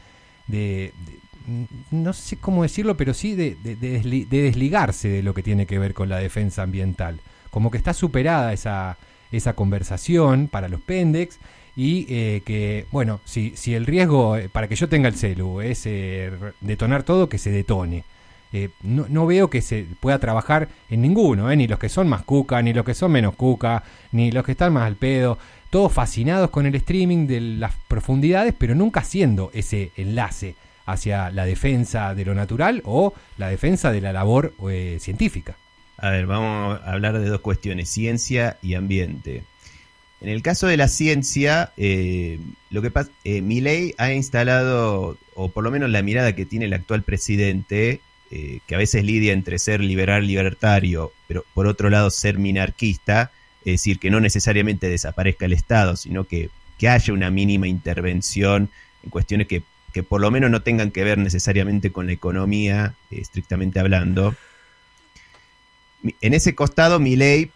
no sé cómo decirlo, pero sí de desligarse de lo que tiene que ver con la defensa ambiental. Como que está superada esa conversación para los pendex, y que, bueno, si el riesgo para que yo tenga el celu es detonar todo, que se detone. No veo que se pueda trabajar en ninguno, ni los que son más cuca, ni los que son menos cuca, ni los que están más al pedo, todos fascinados con el streaming de las profundidades, pero nunca haciendo ese enlace hacia la defensa de lo natural o la defensa de la labor científica. A ver, vamos a hablar de dos cuestiones, ciencia y ambiente. En el caso de la ciencia, lo que pasa, Milei ha instalado, o por lo menos la mirada que tiene el actual presidente, que a veces lidia entre ser libertario, pero por otro lado ser minarquista, es decir, que no necesariamente desaparezca el Estado, sino que haya una mínima intervención en cuestiones que por lo menos no tengan que ver necesariamente con la economía, estrictamente hablando. En ese costado, Milei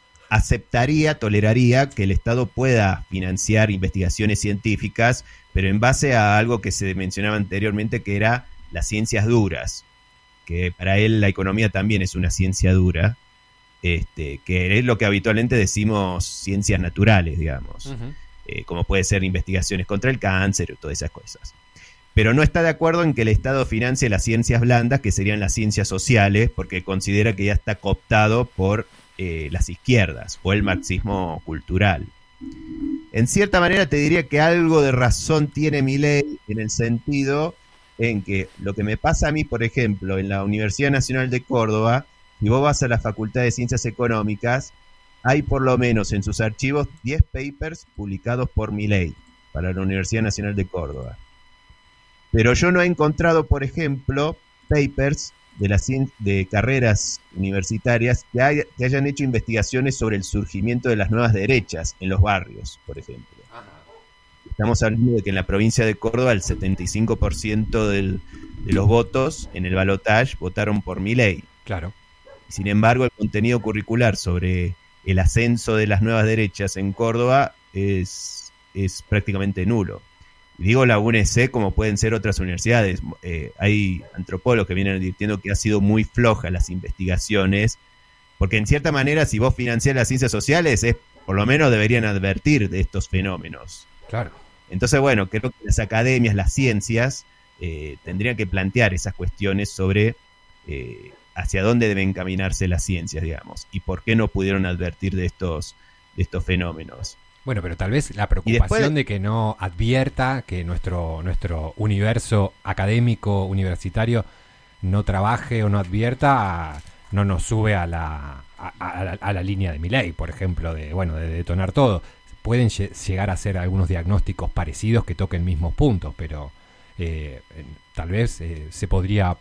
toleraría que el Estado pueda financiar investigaciones científicas, pero en base a algo que se mencionaba anteriormente, que era las ciencias duras, que para él la economía también es una ciencia dura, que es lo que habitualmente decimos ciencias naturales, digamos, como puede ser investigaciones contra el cáncer y todas esas cosas. Pero no está de acuerdo en que el Estado financie las ciencias blandas, que serían las ciencias sociales, porque considera que ya está cooptado por las izquierdas o el marxismo cultural. En cierta manera te diría que algo de razón tiene Milei, en el sentido en que lo que me pasa a mí, por ejemplo, en la Universidad Nacional de Córdoba, si vos vas a la Facultad de Ciencias Económicas, hay por lo menos en sus archivos 10 papers publicados por Milei para la Universidad Nacional de Córdoba. Pero yo no he encontrado, por ejemplo, papers de carreras universitarias que hayan hecho investigaciones sobre el surgimiento de las nuevas derechas en los barrios, por ejemplo. Estamos hablando de que en la provincia de Córdoba el 75% de los votos en el balotaje votaron por Milei. Claro. Sin embargo, el contenido curricular sobre el ascenso de las nuevas derechas en Córdoba es prácticamente nulo. Digo la UNC como pueden ser otras universidades. Hay antropólogos que vienen advirtiendo que ha sido muy floja las investigaciones, porque en cierta manera si vos financiás las ciencias sociales, por lo menos deberían advertir de estos fenómenos. Claro. Entonces, bueno, creo que las academias, las ciencias, tendrían que plantear esas cuestiones sobre hacia dónde deben encaminarse las ciencias, digamos, y por qué no pudieron advertir de estos fenómenos. Bueno, pero tal vez la preocupación de que no advierta, que nuestro universo académico, universitario, no trabaje o no advierta, no nos sube a la línea de Milei, por ejemplo, de detonar todo. Pueden llegar a hacer algunos diagnósticos parecidos que toquen mismos puntos, pero tal vez se podría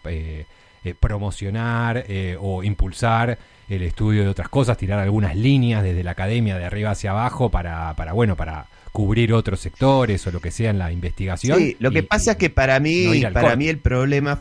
promocionar o impulsar el estudio de otras cosas, tirar algunas líneas desde la academia de arriba hacia abajo para cubrir otros sectores o lo que sea en la investigación. Sí, lo que pasa es que para mí el problema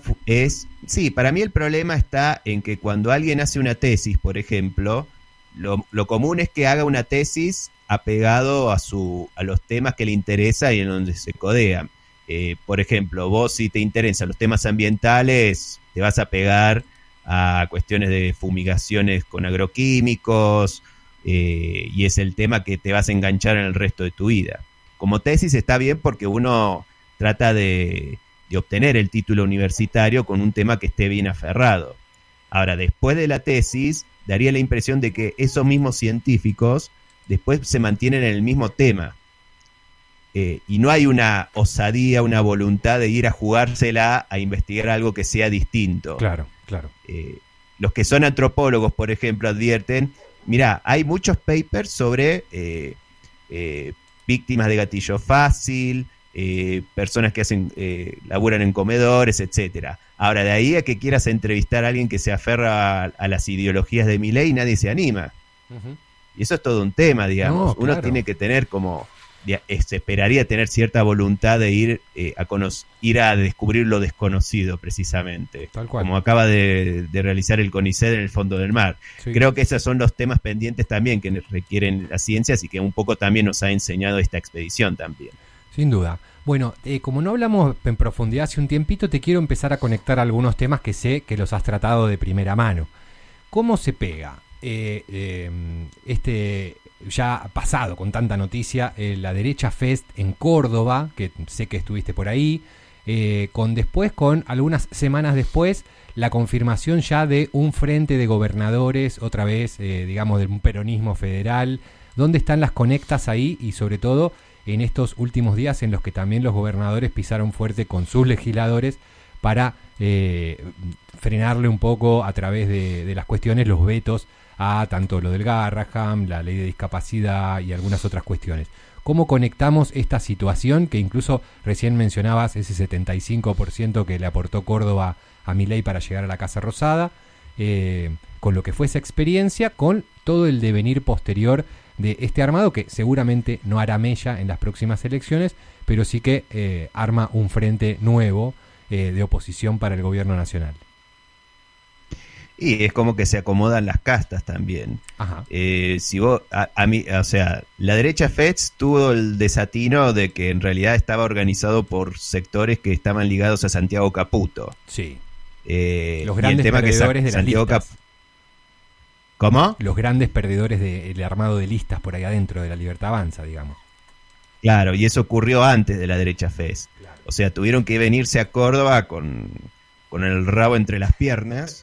está en que cuando alguien hace una tesis, por ejemplo, lo común es que haga una tesis apegado a los temas que le interesa y en donde se codea. Por ejemplo, vos si te interesan los temas ambientales, te vas a pegar a cuestiones de fumigaciones con agroquímicos, y es el tema que te vas a enganchar en el resto de tu vida. Como tesis está bien porque uno trata de obtener el título universitario con un tema que esté bien aferrado. Ahora, después de la tesis, daría la impresión de que esos mismos científicos después se mantienen en el mismo tema. Y no hay una osadía, una voluntad de ir a jugársela a investigar algo que sea distinto. Claro, claro. los que son antropólogos, por ejemplo, advierten, mirá, hay muchos papers sobre víctimas de gatillo fácil, personas que laburan en comedores, etcétera. Ahora, de ahí a que quieras entrevistar a alguien que se aferra a las ideologías de Milei, nadie se anima. Ujú. Y eso es todo un tema, digamos. No, claro. Uno tiene que tener se esperaría tener cierta voluntad de ir a descubrir lo desconocido, precisamente. Tal cual. Como acaba de realizar el CONICET en el fondo del mar. Sí. Creo que esos son los temas pendientes también que requieren las ciencias y que un poco también nos ha enseñado esta expedición también. Sin duda. Bueno, como no hablamos en profundidad hace un tiempito, te quiero empezar a conectar algunos temas que sé que los has tratado de primera mano. ¿Cómo se pega ya pasado con tanta noticia, la Derecha Fest en Córdoba, que sé que estuviste por ahí, con algunas semanas después, la confirmación ya de un frente de gobernadores, otra vez, digamos, de un peronismo federal? ¿Dónde están las conectas ahí? Y sobre todo en estos últimos días en los que también los gobernadores pisaron fuerte con sus legisladores para frenarle un poco a través de las cuestiones, los vetos a tanto lo del Garraham, la ley de discapacidad y algunas otras cuestiones. ¿Cómo conectamos esta situación que incluso recién mencionabas, ese 75% que le aportó Córdoba a Milei para llegar a la Casa Rosada, con lo que fue esa experiencia, con todo el devenir posterior de este armado que seguramente no hará mella en las próximas elecciones, pero sí que arma un frente nuevo de oposición para el gobierno nacional? Y es como que se acomodan las castas también. Ajá. Si vos, o sea, la Derecha Fest tuvo el desatino de que en realidad estaba organizado por sectores que estaban ligados a Santiago Caputo. Sí. Los grandes perdedores de las listas. ¿Cómo? Los grandes perdedores del armado de listas por ahí adentro de la Libertad Avanza, digamos. Claro, y eso ocurrió antes de la Derecha Fest. Claro. O sea, tuvieron que venirse a Córdoba con el rabo entre las piernas,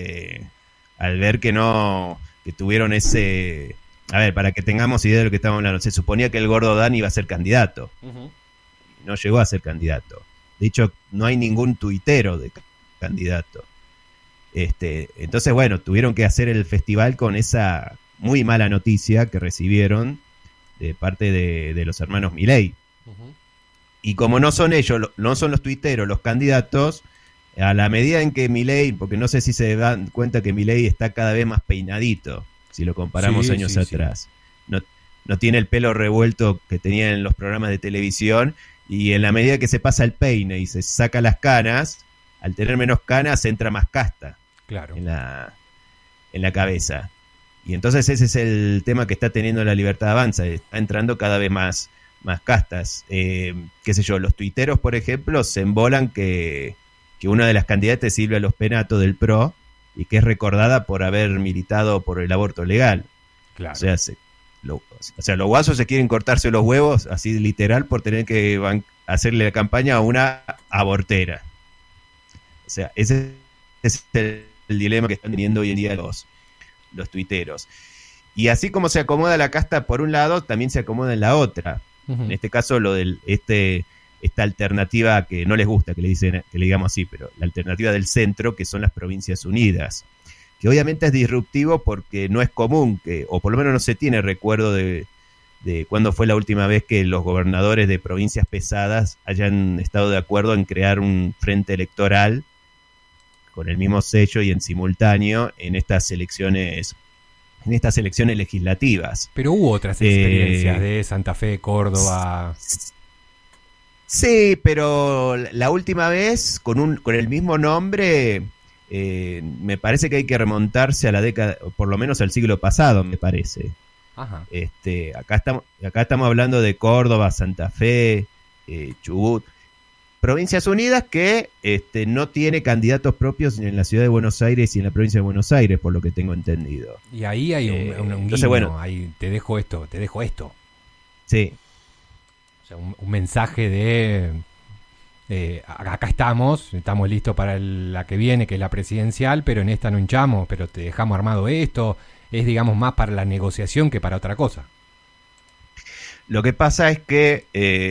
al ver que tuvieron ese... A ver, para que tengamos idea de lo que estamos hablando, se suponía que el Gordo Dan iba a ser candidato. Uh-huh. No llegó a ser candidato. De hecho, no hay ningún tuitero de candidato. Entonces, bueno, tuvieron que hacer el festival con esa muy mala noticia que recibieron de parte de los hermanos Milei. Uh-huh. Y como no son ellos, no son los tuiteros los candidatos, a la medida en que Milei, porque no sé si se dan cuenta que Milei está cada vez más peinadito, si lo comparamos años atrás. Sí. No tiene el pelo revuelto que tenía en los programas de televisión, y en la medida que se pasa el peine y se saca las canas, al tener menos canas entra más casta. Claro. En la cabeza. Y entonces ese es el tema que está teniendo la Libertad Avanza, está entrando cada vez más castas. Qué sé yo, los tuiteros, por ejemplo, se embolan que una de las candidatas es Silvia Los Penato del PRO, y que es recordada por haber militado por el aborto legal. Claro. O sea, los guasos se quieren cortarse los huevos, así literal, por tener que hacerle la campaña a una abortera. O sea, ese es el dilema que están teniendo hoy en día los tuiteros. Y así como se acomoda la casta por un lado, también se acomoda en la otra. Uh-huh. En este caso, lo del esta alternativa que no les gusta que le digamos así, pero la alternativa del centro, que son las Provincias Unidas, que obviamente es disruptivo porque no es común o por lo menos no se tiene recuerdo de cuándo fue la última vez que los gobernadores de provincias pesadas hayan estado de acuerdo en crear un frente electoral con el mismo sello y en simultáneo en estas elecciones legislativas. Pero hubo otras experiencias de Santa Fe, Córdoba. Sí, pero la última vez con el mismo nombre, me parece que hay que remontarse a la década, por lo menos al siglo pasado, me parece. Ajá. Acá estamos hablando de Córdoba, Santa Fe, Chubut, Provincias Unidas que no tiene candidatos propios en la ciudad de Buenos Aires y en la provincia de Buenos Aires, por lo que tengo entendido. Y ahí hay un entonces, guiño, bueno, ahí te dejo esto. Sí. O sea, un mensaje de acá estamos listos para la que viene, que es la presidencial, pero en esta no hinchamos, pero te dejamos armado esto. Es, digamos, más para la negociación que para otra cosa. Lo que pasa es que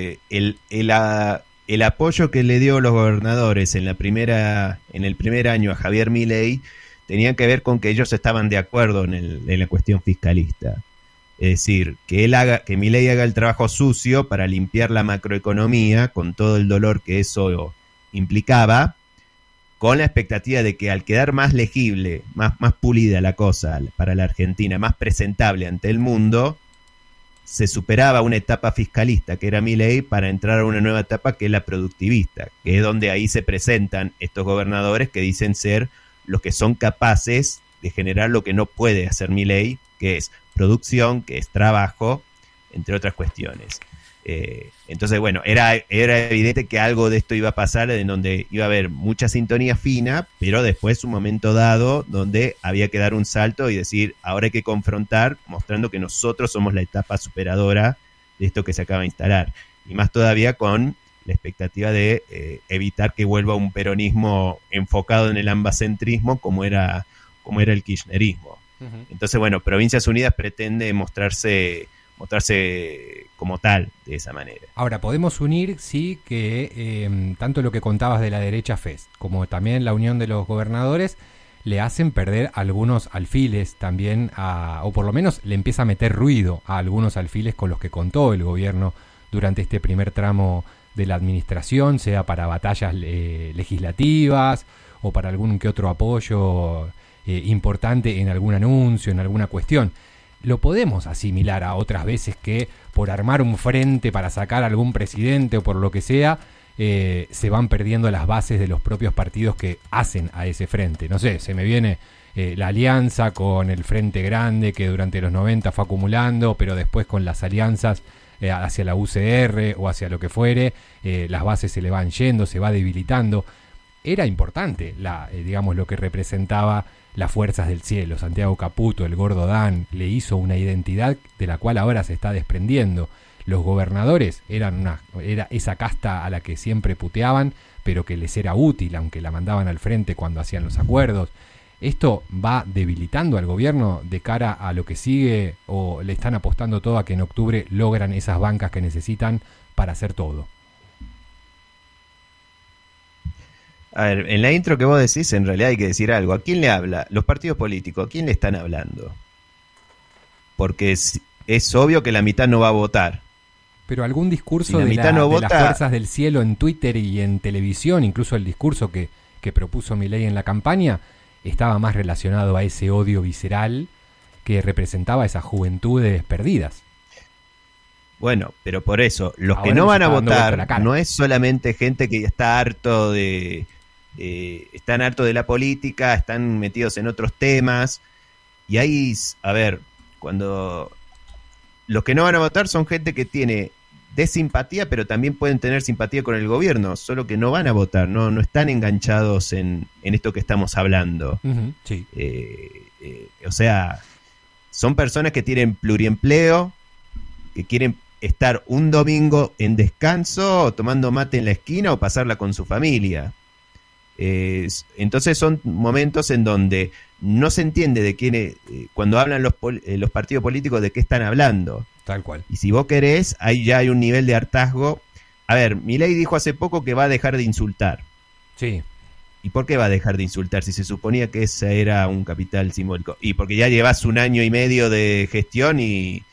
el apoyo que le dio los gobernadores en el primer año a Javier Milei tenían que ver con que ellos estaban de acuerdo en la cuestión fiscalista. Es decir, que Milei haga el trabajo sucio para limpiar la macroeconomía con todo el dolor que eso implicaba, con la expectativa de que al quedar más legible, más pulida la cosa para la Argentina, más presentable ante el mundo, se superaba una etapa fiscalista, que era Milei, para entrar a una nueva etapa que es la productivista, que es donde ahí se presentan estos gobernadores que dicen ser los que son capaces de generar lo que no puede hacer Milei, que es producción, que es trabajo, entre otras cuestiones. Entonces, bueno, era evidente que algo de esto iba a pasar, en donde iba a haber mucha sintonía fina, pero después un momento dado donde había que dar un salto y decir, ahora hay que confrontar, mostrando que nosotros somos la etapa superadora de esto que se acaba de instalar. Y más todavía con la expectativa de evitar que vuelva un peronismo enfocado en el ambacentrismo como era el kirchnerismo. Uh-huh. Entonces, bueno, Provincias Unidas pretende mostrarse como tal, de esa manera. Ahora, podemos unir, sí, que tanto lo que contabas de la derecha FES, como también la unión de los gobernadores, le hacen perder algunos alfiles también, o por lo menos le empieza a meter ruido a algunos alfiles con los que contó el gobierno durante este primer tramo de la administración, sea para batallas legislativas o para algún que otro apoyo importante en algún anuncio, en alguna cuestión. Lo podemos asimilar a otras veces que por armar un frente para sacar a algún presidente o por lo que sea, se van perdiendo las bases de los propios partidos que hacen a ese frente. No sé, se me viene la alianza con el Frente Grande que durante los 90 fue acumulando, pero después con las alianzas hacia la UCR o hacia lo que fuere, las bases se le van yendo, se va debilitando. Era importante, digamos, lo que representaba las fuerzas del cielo. Santiago Caputo, el Gordo Dan, le hizo una identidad de la cual ahora se está desprendiendo. Los gobernadores era esa casta a la que siempre puteaban, pero que les era útil, aunque la mandaban al frente cuando hacían los acuerdos. ¿Esto va debilitando al gobierno de cara a lo que sigue, o le están apostando todo a que en octubre logran esas bancas que necesitan para hacer todo? A ver, en la intro que vos decís, en realidad hay que decir algo. ¿A quién le habla? Los partidos políticos, ¿a quién le están hablando? Porque es obvio que la mitad no va a votar. Pero algún discurso de las fuerzas del cielo en Twitter y en televisión, incluso el discurso que propuso Milei en la campaña, estaba más relacionado a ese odio visceral que representaba esas juventudes perdidas. Bueno, pero por eso, los ahora que no van a votar no es solamente gente que está harto están hartos de la política, están metidos en otros temas, y ahí, a ver, cuando los que no van a votar son gente que tiene desimpatía, pero también pueden tener simpatía con el gobierno, solo que no van a votar, no están enganchados en esto que estamos hablando. Uh-huh, sí. O sea, son personas que tienen pluriempleo, que quieren estar un domingo en descanso, tomando mate en la esquina o pasarla con su familia. Entonces son momentos en donde no se entiende de quién cuando hablan los partidos políticos de qué están hablando. Tal cual. Y si vos querés, ahí ya hay un nivel de hartazgo. A ver, Milei dijo hace poco que va a dejar de insultar. Sí. ¿Y por qué va a dejar de insultar si se suponía que ese era un capital simbólico? Y porque ya llevas 1 año y medio de gestión y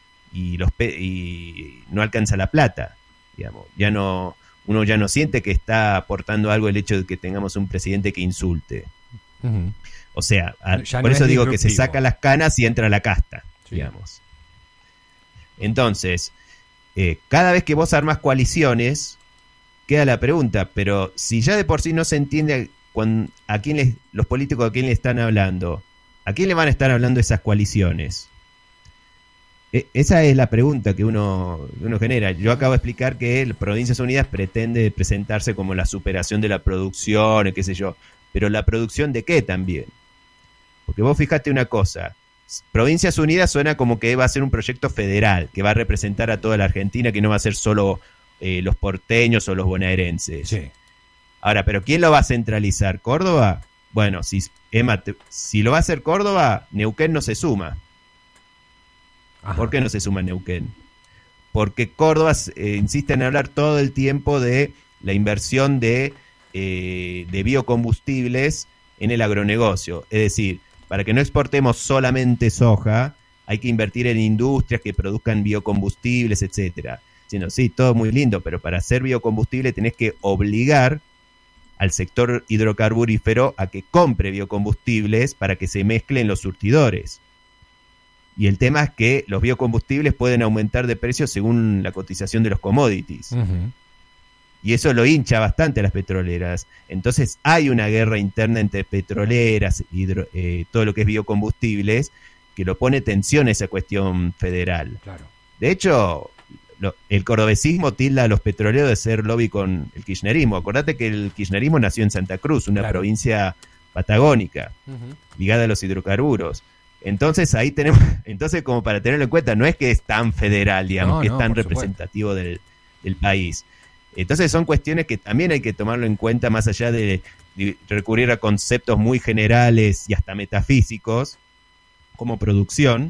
no alcanza la plata, digamos. Uno ya no siente que está aportando algo el hecho de que tengamos un presidente que insulte. Uh-huh. O sea, por eso digo que se saca las canas y entra a la casta, sí, digamos. Entonces, cada vez que vos armas coaliciones, queda la pregunta, pero si ya de por sí no se entiende los políticos a quién le están hablando, ¿a quién le van a estar hablando esas coaliciones? Esa es la pregunta que uno genera. Yo acabo de explicar que Provincias Unidas pretende presentarse como la superación de la producción, qué sé yo. Pero ¿la producción de qué también? Porque vos fijate una cosa. Provincias Unidas suena como que va a ser un proyecto federal, que va a representar a toda la Argentina, que no va a ser solo los porteños o los bonaerenses. Sí. Ahora, ¿pero quién lo va a centralizar? ¿Córdoba? Bueno, si lo va a hacer Córdoba, Neuquén no se suma. Ajá. ¿Por qué no se suma Neuquén? Porque Córdoba insiste en hablar todo el tiempo de la inversión de biocombustibles en el agronegocio. Es decir, para que no exportemos solamente soja, hay que invertir en industrias que produzcan biocombustibles, etcétera. Diciendo, sí, todo muy lindo, pero para hacer biocombustible tenés que obligar al sector hidrocarburífero a que compre biocombustibles para que se mezclen los surtidores. Y el tema es que los biocombustibles pueden aumentar de precio según la cotización de los commodities. Ujú. Y eso lo hincha bastante a las petroleras. Entonces hay una guerra interna entre petroleras, todo lo que es biocombustibles, que lo pone tensión a esa cuestión federal. Claro. De hecho, el cordobesismo tilda a los petroleros de ser lobby con el kirchnerismo. Acordate que el kirchnerismo nació en Santa Cruz, una Claro. provincia patagónica, Ujú. ligada a los hidrocarburos. Entonces ahí tenemos, como para tenerlo en cuenta, no es que es tan federal, digamos, No, que no, es tan por supuesto. representativo del país. Entonces son cuestiones que también hay que tomarlo en cuenta, más allá de recurrir a conceptos muy generales y hasta metafísicos, como producción,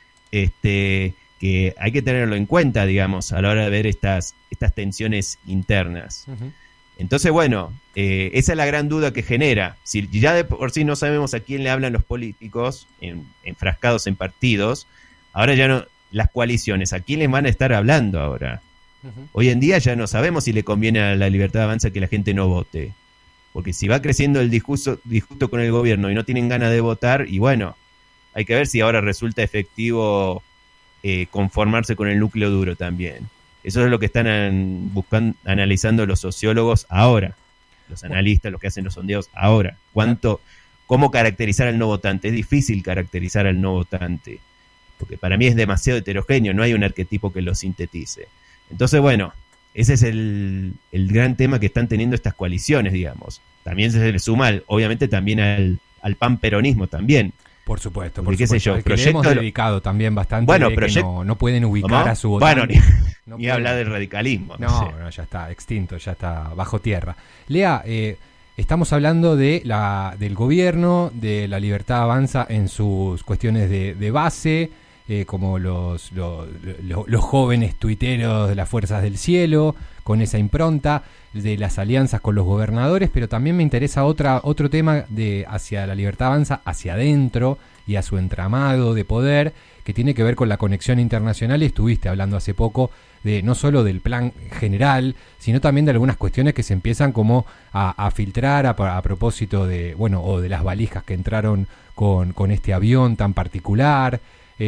que hay que tenerlo en cuenta, digamos, a la hora de ver estas tensiones internas. Ujú. Entonces, bueno, esa es la gran duda que genera. Si ya de por sí no sabemos a quién le hablan los políticos, enfrascados en partidos, ahora ya no, las coaliciones, ¿a quién les van a estar hablando ahora? Ujú. Hoy en día ya no sabemos si le conviene a la Libertad Avanza que la gente no vote. Porque si va creciendo el disgusto con el gobierno y no tienen ganas de votar, y bueno, hay que ver si ahora resulta efectivo conformarse con el núcleo duro también. Eso es lo que están analizando los sociólogos ahora, los analistas, los que hacen los sondeos ahora. ¿Cómo caracterizar al no votante? Es difícil caracterizar al no votante, porque para mí es demasiado heterogéneo, no hay un arquetipo que lo sintetice. Entonces, bueno, ese es el gran tema que están teniendo estas coaliciones, digamos. También se le suma, obviamente, también al panperonismo también. Por supuesto, Porque, qué sé yo, al que le hemos proyecto- dedicado también bastante, Bueno, de que no pueden ubicar ¿Cómo? a su votante. Bueno, No ni pueden. hablar del radicalismo. No, sé. no, ya está extinto, ya está bajo tierra. Lea, estamos hablando del gobierno, de la Libertad Avanza en sus cuestiones de base, como los jóvenes tuiteros de las Fuerzas del Cielo, con esa impronta de las alianzas con los gobernadores, pero también me interesa otro tema hacia la Libertad Avanza, hacia adentro y a su entramado de poder, que tiene que ver con la conexión internacional. Y estuviste hablando hace poco de no solo del plan general, sino también de algunas cuestiones que se empiezan como a filtrar a propósito de, bueno, o de las valijas que entraron con este avión tan particular,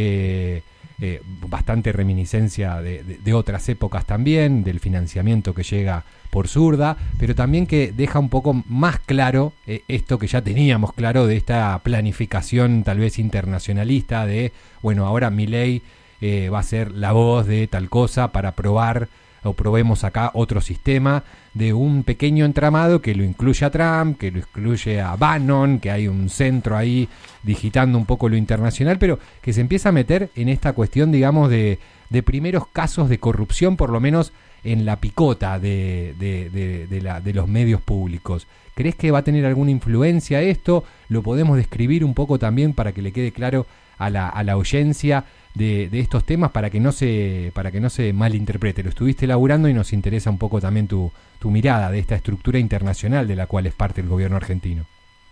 bastante reminiscencia de otras épocas también, del financiamiento que llega por zurda, pero también que deja un poco más claro esto que ya teníamos claro de esta planificación tal vez internacionalista de, bueno, ahora Milei va a ser la voz de tal cosa para probar o probemos acá otro sistema de un pequeño entramado que lo incluye a Trump, que lo incluye a Bannon, que hay un centro ahí digitando un poco lo internacional, pero que se empieza a meter en esta cuestión, digamos, de primeros casos de corrupción, por lo menos en la picota de los medios públicos. ¿Crees que va a tener alguna influencia esto? ¿Lo podemos describir un poco también para que le quede claro a la audiencia de estos temas, para que no se malinterprete? Lo estuviste elaborando y nos interesa un poco también tu mirada de esta estructura internacional de la cual es parte el gobierno argentino.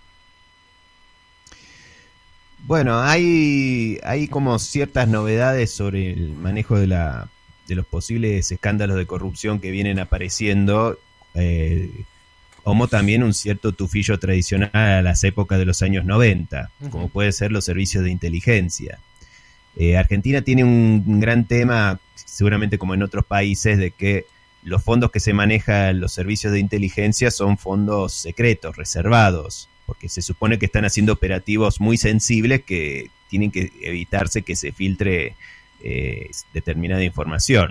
Bueno, hay como ciertas novedades sobre el manejo de los posibles escándalos de corrupción que vienen apareciendo, como también un cierto tufillo tradicional a las épocas de los años 90, como puede ser los servicios de inteligencia. Argentina tiene un gran tema, seguramente como en otros países, de que los fondos que se manejan en los servicios de inteligencia son fondos secretos, reservados, porque se supone que están haciendo operativos muy sensibles que tienen que evitarse que se filtre determinada información.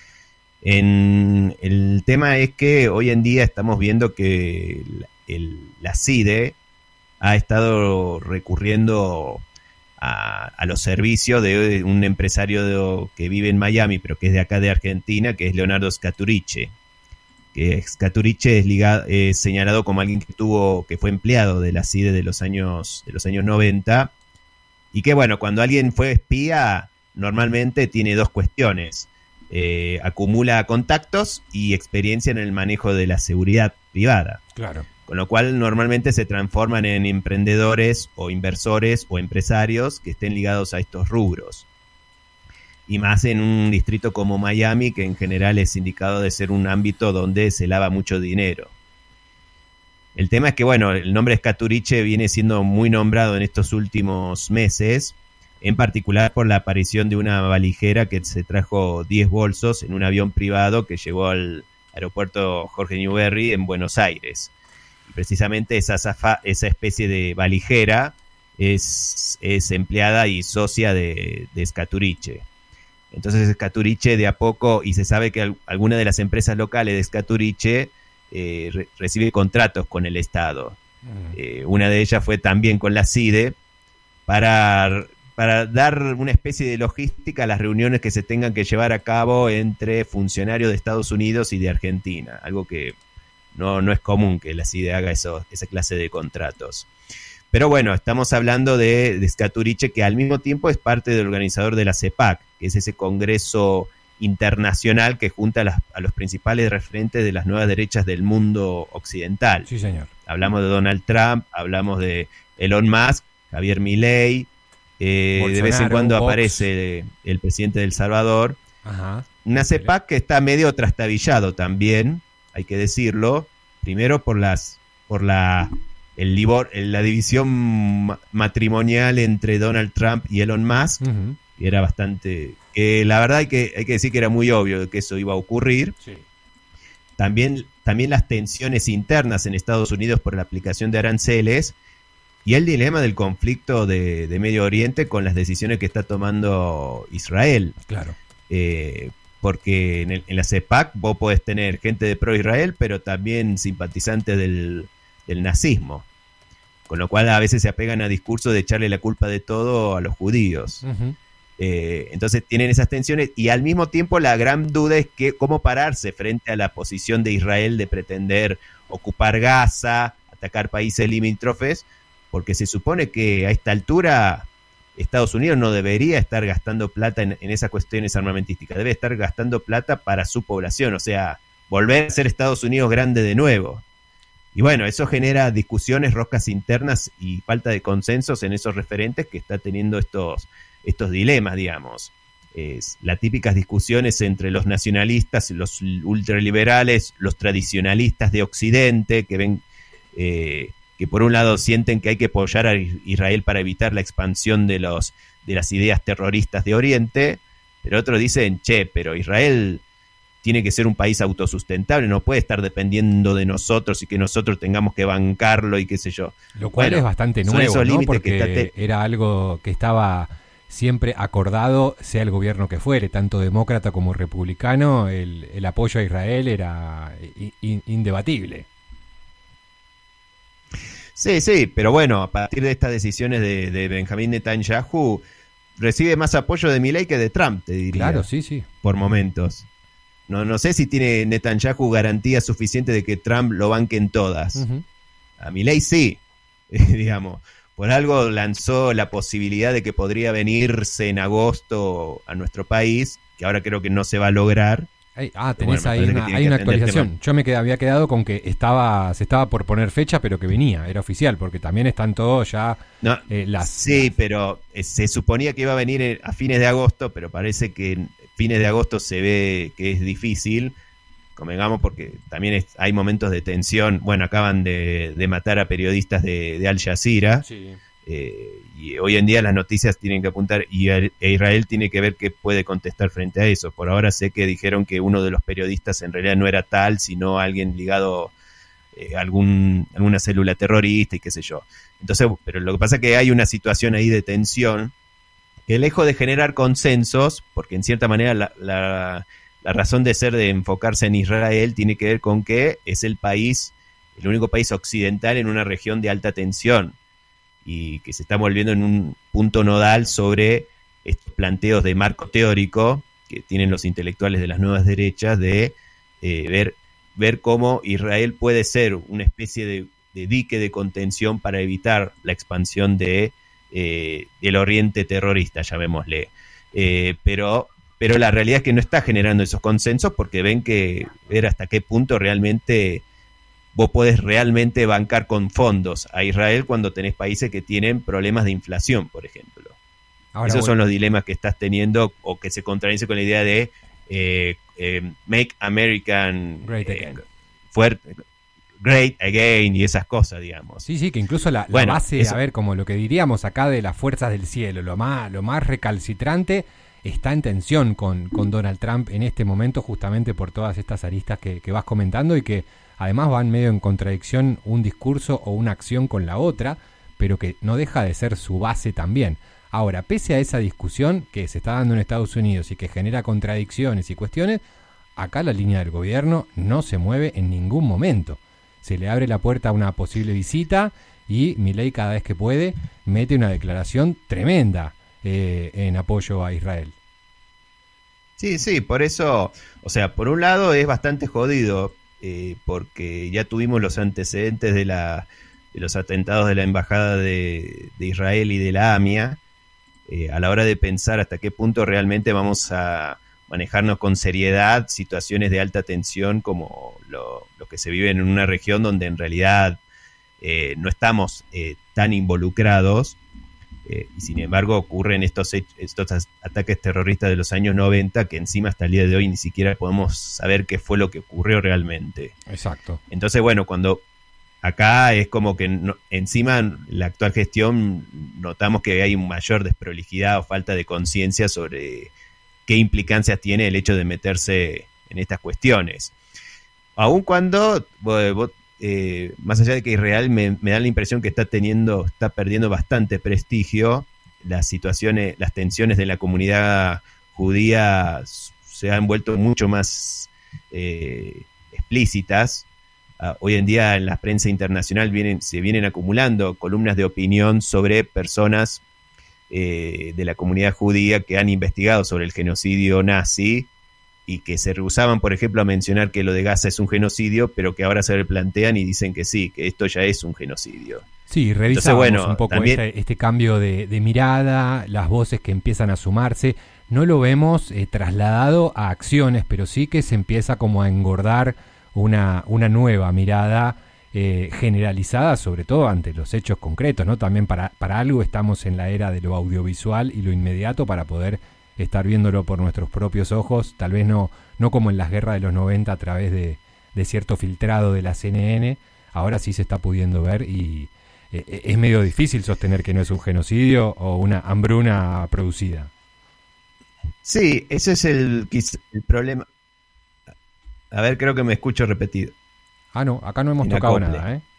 El tema es que hoy en día estamos viendo que la CIDE ha estado recurriendo a los servicios de un empresario que vive en Miami, pero que es de acá de Argentina, que es Leonardo Scaturice. Que Scaturice es señalado como alguien que fue empleado de la CIDE de los años 90, y que, bueno, cuando alguien fue espía, normalmente tiene dos cuestiones: acumula contactos y experiencia en el manejo de la seguridad privada. Claro. con lo cual normalmente se transforman en emprendedores o inversores o empresarios que estén ligados a estos rubros. Y más en un distrito como Miami, que en general es indicado de ser un ámbito donde se lava mucho dinero. El tema es que, bueno, el nombre Scaturice viene siendo muy nombrado en estos últimos meses, en particular por la aparición de una valijera que se trajo 10 bolsos en un avión privado que llegó al aeropuerto Jorge Newbery en Buenos Aires. Y precisamente esa especie de valijera es empleada y socia de Scaturice. Entonces Scaturice de a poco, y se sabe que alguna de las empresas locales de Scaturice recibe contratos con el Estado. Una de ellas fue también con la CIDE para dar una especie de logística a las reuniones que se tengan que llevar a cabo entre funcionarios de Estados Unidos y de Argentina, algo que no es común que la CIDE haga esa clase de contratos. Pero bueno, estamos hablando de Scaturice, que al mismo tiempo es parte del organizador de la CEPAC, que es ese congreso internacional que junta a los principales referentes de las nuevas derechas del mundo occidental. Sí, señor. Hablamos de Donald Trump, hablamos de Elon Musk, Javier Milei, de vez en cuando Vox. aparece el presidente de El Salvador. Ajá. Una CEPAC que está medio trastabillado también, hay que decirlo, primero por la división matrimonial entre Donald Trump y Elon Musk, que era bastante... la verdad hay que decir que era muy obvio que eso iba a ocurrir. Sí. También las tensiones internas en Estados Unidos por la aplicación de aranceles y el dilema del conflicto de Medio Oriente con las decisiones que está tomando Israel. Claro. Porque en la CEPAC vos podés tener gente de pro-Israel, pero también simpatizantes del nazismo. Con lo cual a veces se apegan a discursos de echarle la culpa de todo a los judíos. Entonces tienen esas tensiones y al mismo tiempo la gran duda es que cómo pararse frente a la posición de Israel de pretender ocupar Gaza, atacar países limítrofes, porque se supone que a esta altura Estados Unidos no debería estar gastando plata en esas cuestiones armamentísticas, debe estar gastando plata para su población, o sea, volver a ser Estados Unidos grande de nuevo. Y bueno, eso genera discusiones, roscas internas y falta de consensos en esos referentes que está teniendo estos dilemas, digamos. Las típicas discusiones entre los nacionalistas, los ultraliberales, los tradicionalistas de Occidente, que ven que por un lado sienten que hay que apoyar a Israel para evitar la expansión de las ideas terroristas de Oriente, pero otros dicen, pero Israel tiene que ser un país autosustentable, no puede estar dependiendo de nosotros y que nosotros tengamos que bancarlo y qué sé yo. Lo cual es bastante nuevo, ¿no? Porque era algo que estaba siempre acordado, sea el gobierno que fuere, tanto demócrata como republicano, el apoyo a Israel era indebatible. Sí, pero bueno, a partir de estas decisiones de Benjamín Netanyahu, recibe más apoyo de Milei que de Trump, te diría. Claro, sí. Por momentos. No sé si tiene Netanyahu garantía suficiente de que Trump lo banque en todas. A Milei sí, digamos. Por algo lanzó la posibilidad de que podría venirse en agosto a nuestro país, que ahora creo que no se va a lograr. Tenés ahí una actualización. Yo había quedado con que se estaba por poner fecha, pero que venía, era oficial, porque también están todos ya pero se suponía que iba a venir a fines de agosto, pero parece que en fines de agosto se ve que es difícil, convengamos, porque también hay momentos de tensión. Bueno, acaban de matar a periodistas de Al Jazeera. Sí. Y hoy en día las noticias tienen que apuntar e Israel tiene que ver qué puede contestar frente a eso. Por ahora sé que dijeron que uno de los periodistas en realidad no era tal, sino alguien ligado a alguna célula terrorista y qué sé yo. Entonces, pero lo que pasa es que hay una situación ahí de tensión que, lejos de generar consensos, porque en cierta manera la razón de ser de enfocarse en Israel tiene que ver con que es el único país occidental en una región de alta tensión, y que se está volviendo en un punto nodal sobre estos planteos de marco teórico que tienen los intelectuales de las nuevas derechas de ver cómo Israel puede ser una especie de dique de contención para evitar la expansión del oriente terrorista, llamémosle. Pero la realidad es que no está generando esos consensos, porque ven hasta qué punto realmente vos podés realmente bancar con fondos a Israel cuando tenés países que tienen problemas de inflación, por ejemplo. Ahora, Esos son bueno, los dilemas que estás teniendo o que se contradicen con la idea de Make American Great Again. Great Again y esas cosas, digamos. Sí, sí, que incluso la Bueno, base, eso. a ver, como lo que diríamos acá de las fuerzas del cielo, lo más recalcitrante está en tensión con Donald Trump en este momento, justamente por todas estas aristas que vas comentando y que además van medio en contradicción un discurso o una acción con la otra, pero que no deja de ser su base también. Ahora, pese a esa discusión que se está dando en Estados Unidos y que genera contradicciones y cuestiones, acá la línea del gobierno no se mueve en ningún momento. Se le abre la puerta a una posible visita y Milei cada vez que puede mete una declaración tremenda en apoyo a Israel. Sí, por eso, o sea, por un lado es bastante jodido, porque ya tuvimos los antecedentes de los atentados de la embajada de Israel y de la AMIA, a la hora de pensar hasta qué punto realmente vamos a manejarnos con seriedad situaciones de alta tensión como lo que se vive en una región donde en realidad no estamos tan involucrados, y sin embargo ocurren estos ataques terroristas de los años 90 que encima hasta el día de hoy ni siquiera podemos saber qué fue lo que ocurrió realmente. Exacto. Entonces, bueno, cuando acá es como que encima la actual gestión notamos que hay mayor desprolijidad o falta de conciencia sobre qué implicancias tiene el hecho de meterse en estas cuestiones. Aun cuando, más allá de que Israel me da la impresión que está perdiendo bastante prestigio, las tensiones de la comunidad judía se han vuelto mucho más explícitas. Hoy en día en la prensa internacional se vienen acumulando columnas de opinión sobre personas de la comunidad judía que han investigado sobre el genocidio nazi y que se rehusaban, por ejemplo, a mencionar que lo de Gaza es un genocidio, pero que ahora se replantean y dicen que sí, que esto ya es un genocidio. Sí, revisamos Entonces, bueno, un poco también este cambio de mirada, las voces que empiezan a sumarse. No lo vemos trasladado a acciones, pero sí que se empieza como a engordar una nueva mirada generalizada, sobre todo ante los hechos concretos, ¿no? También para algo estamos en la era de lo audiovisual y lo inmediato para poder estar viéndolo por nuestros propios ojos, tal vez no como en las guerras de los 90 a través de cierto filtrado de la CNN. Ahora sí se está pudiendo ver y es medio difícil sostener que no es un genocidio o una hambruna producida. Sí, ese es el problema. A ver, creo que me escucho repetido. No, acá no hemos tocado nada, ¿eh?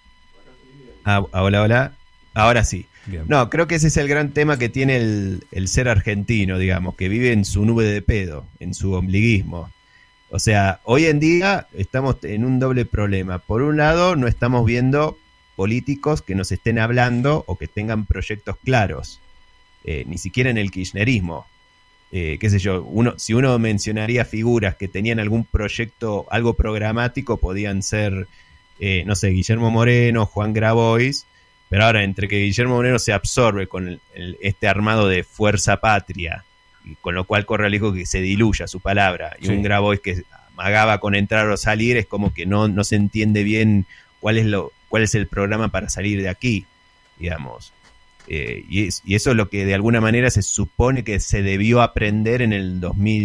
Hola. Ahora sí. Bien. No, creo que ese es el gran tema que tiene el ser argentino, digamos, que vive en su nube de pedo, en su ombliguismo. O sea, hoy en día estamos en un doble problema. Por un lado, no estamos viendo políticos que nos estén hablando o que tengan proyectos claros, ni siquiera en el kirchnerismo. Qué sé yo, si uno mencionaría figuras que tenían algún proyecto, algo programático, podían ser, no sé, Guillermo Moreno, Juan Grabois, pero ahora entre que Guillermo Moreno se absorbe con este armado de Fuerza Patria, y con lo cual corre el riesgo que se diluya su palabra, y sí, un Grabois que amagaba con entrar o salir, es como que no se entiende bien cuál es el programa para salir de aquí, digamos. Y eso es lo que de alguna manera se supone que se debió aprender en el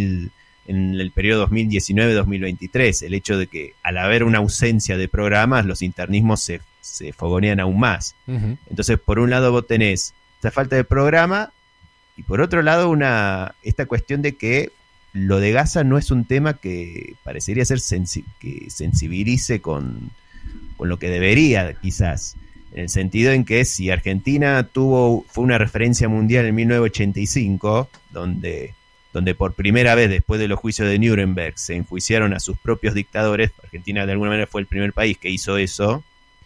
periodo 2019-2023, el hecho de que al haber una ausencia de programas, los internismos se fogonean aún más. Uh-huh. Entonces, por un lado vos tenés esta falta de programa y por otro lado esta cuestión de que lo de Gaza no es un tema que parecería ser que sensibilice con lo que debería, quizás. En el sentido en que si Argentina fue una referencia mundial en 1985, donde por primera vez después de los juicios de Nuremberg se enjuiciaron a sus propios dictadores, Argentina de alguna manera fue el primer país que hizo eso,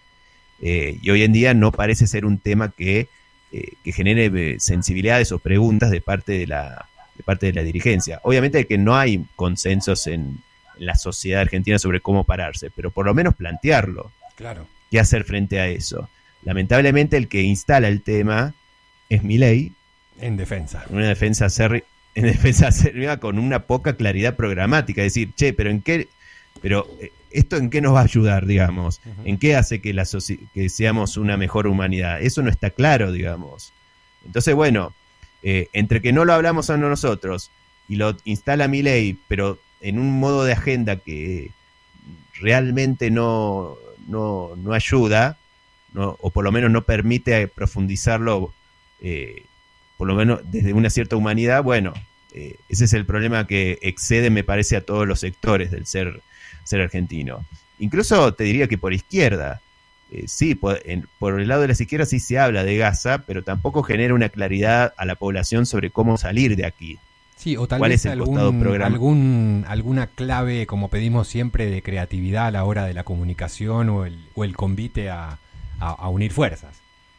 y hoy en día no parece ser un tema que genere sensibilidades o preguntas de parte de la dirigencia. Obviamente que no hay consensos en la sociedad argentina sobre cómo pararse, pero por lo menos plantearlo. Claro. ¿Qué hacer frente a eso? Lamentablemente el que instala el tema es Milei. En defensa. Una defensa acérrima con una poca claridad programática. Es decir, pero ¿esto en qué nos va a ayudar, digamos? ¿En qué hace que, que seamos una mejor humanidad? Eso no está claro, digamos. Entonces, bueno, entre que no lo hablamos a nosotros y lo instala Milei, pero en un modo de agenda que realmente no ayuda, o por lo menos no permite profundizarlo, por lo menos desde una cierta humanidad, bueno, ese es el problema que excede, me parece, a todos los sectores del ser argentino. Incluso te diría que por izquierda, sí, por el lado de las izquierdas sí se habla de Gaza, pero tampoco genera una claridad a la población sobre cómo salir de aquí. Sí, o tal ¿Cuál vez es el costado programa? alguna clave, como pedimos siempre, de creatividad a la hora de la comunicación o el convite a unir fuerzas.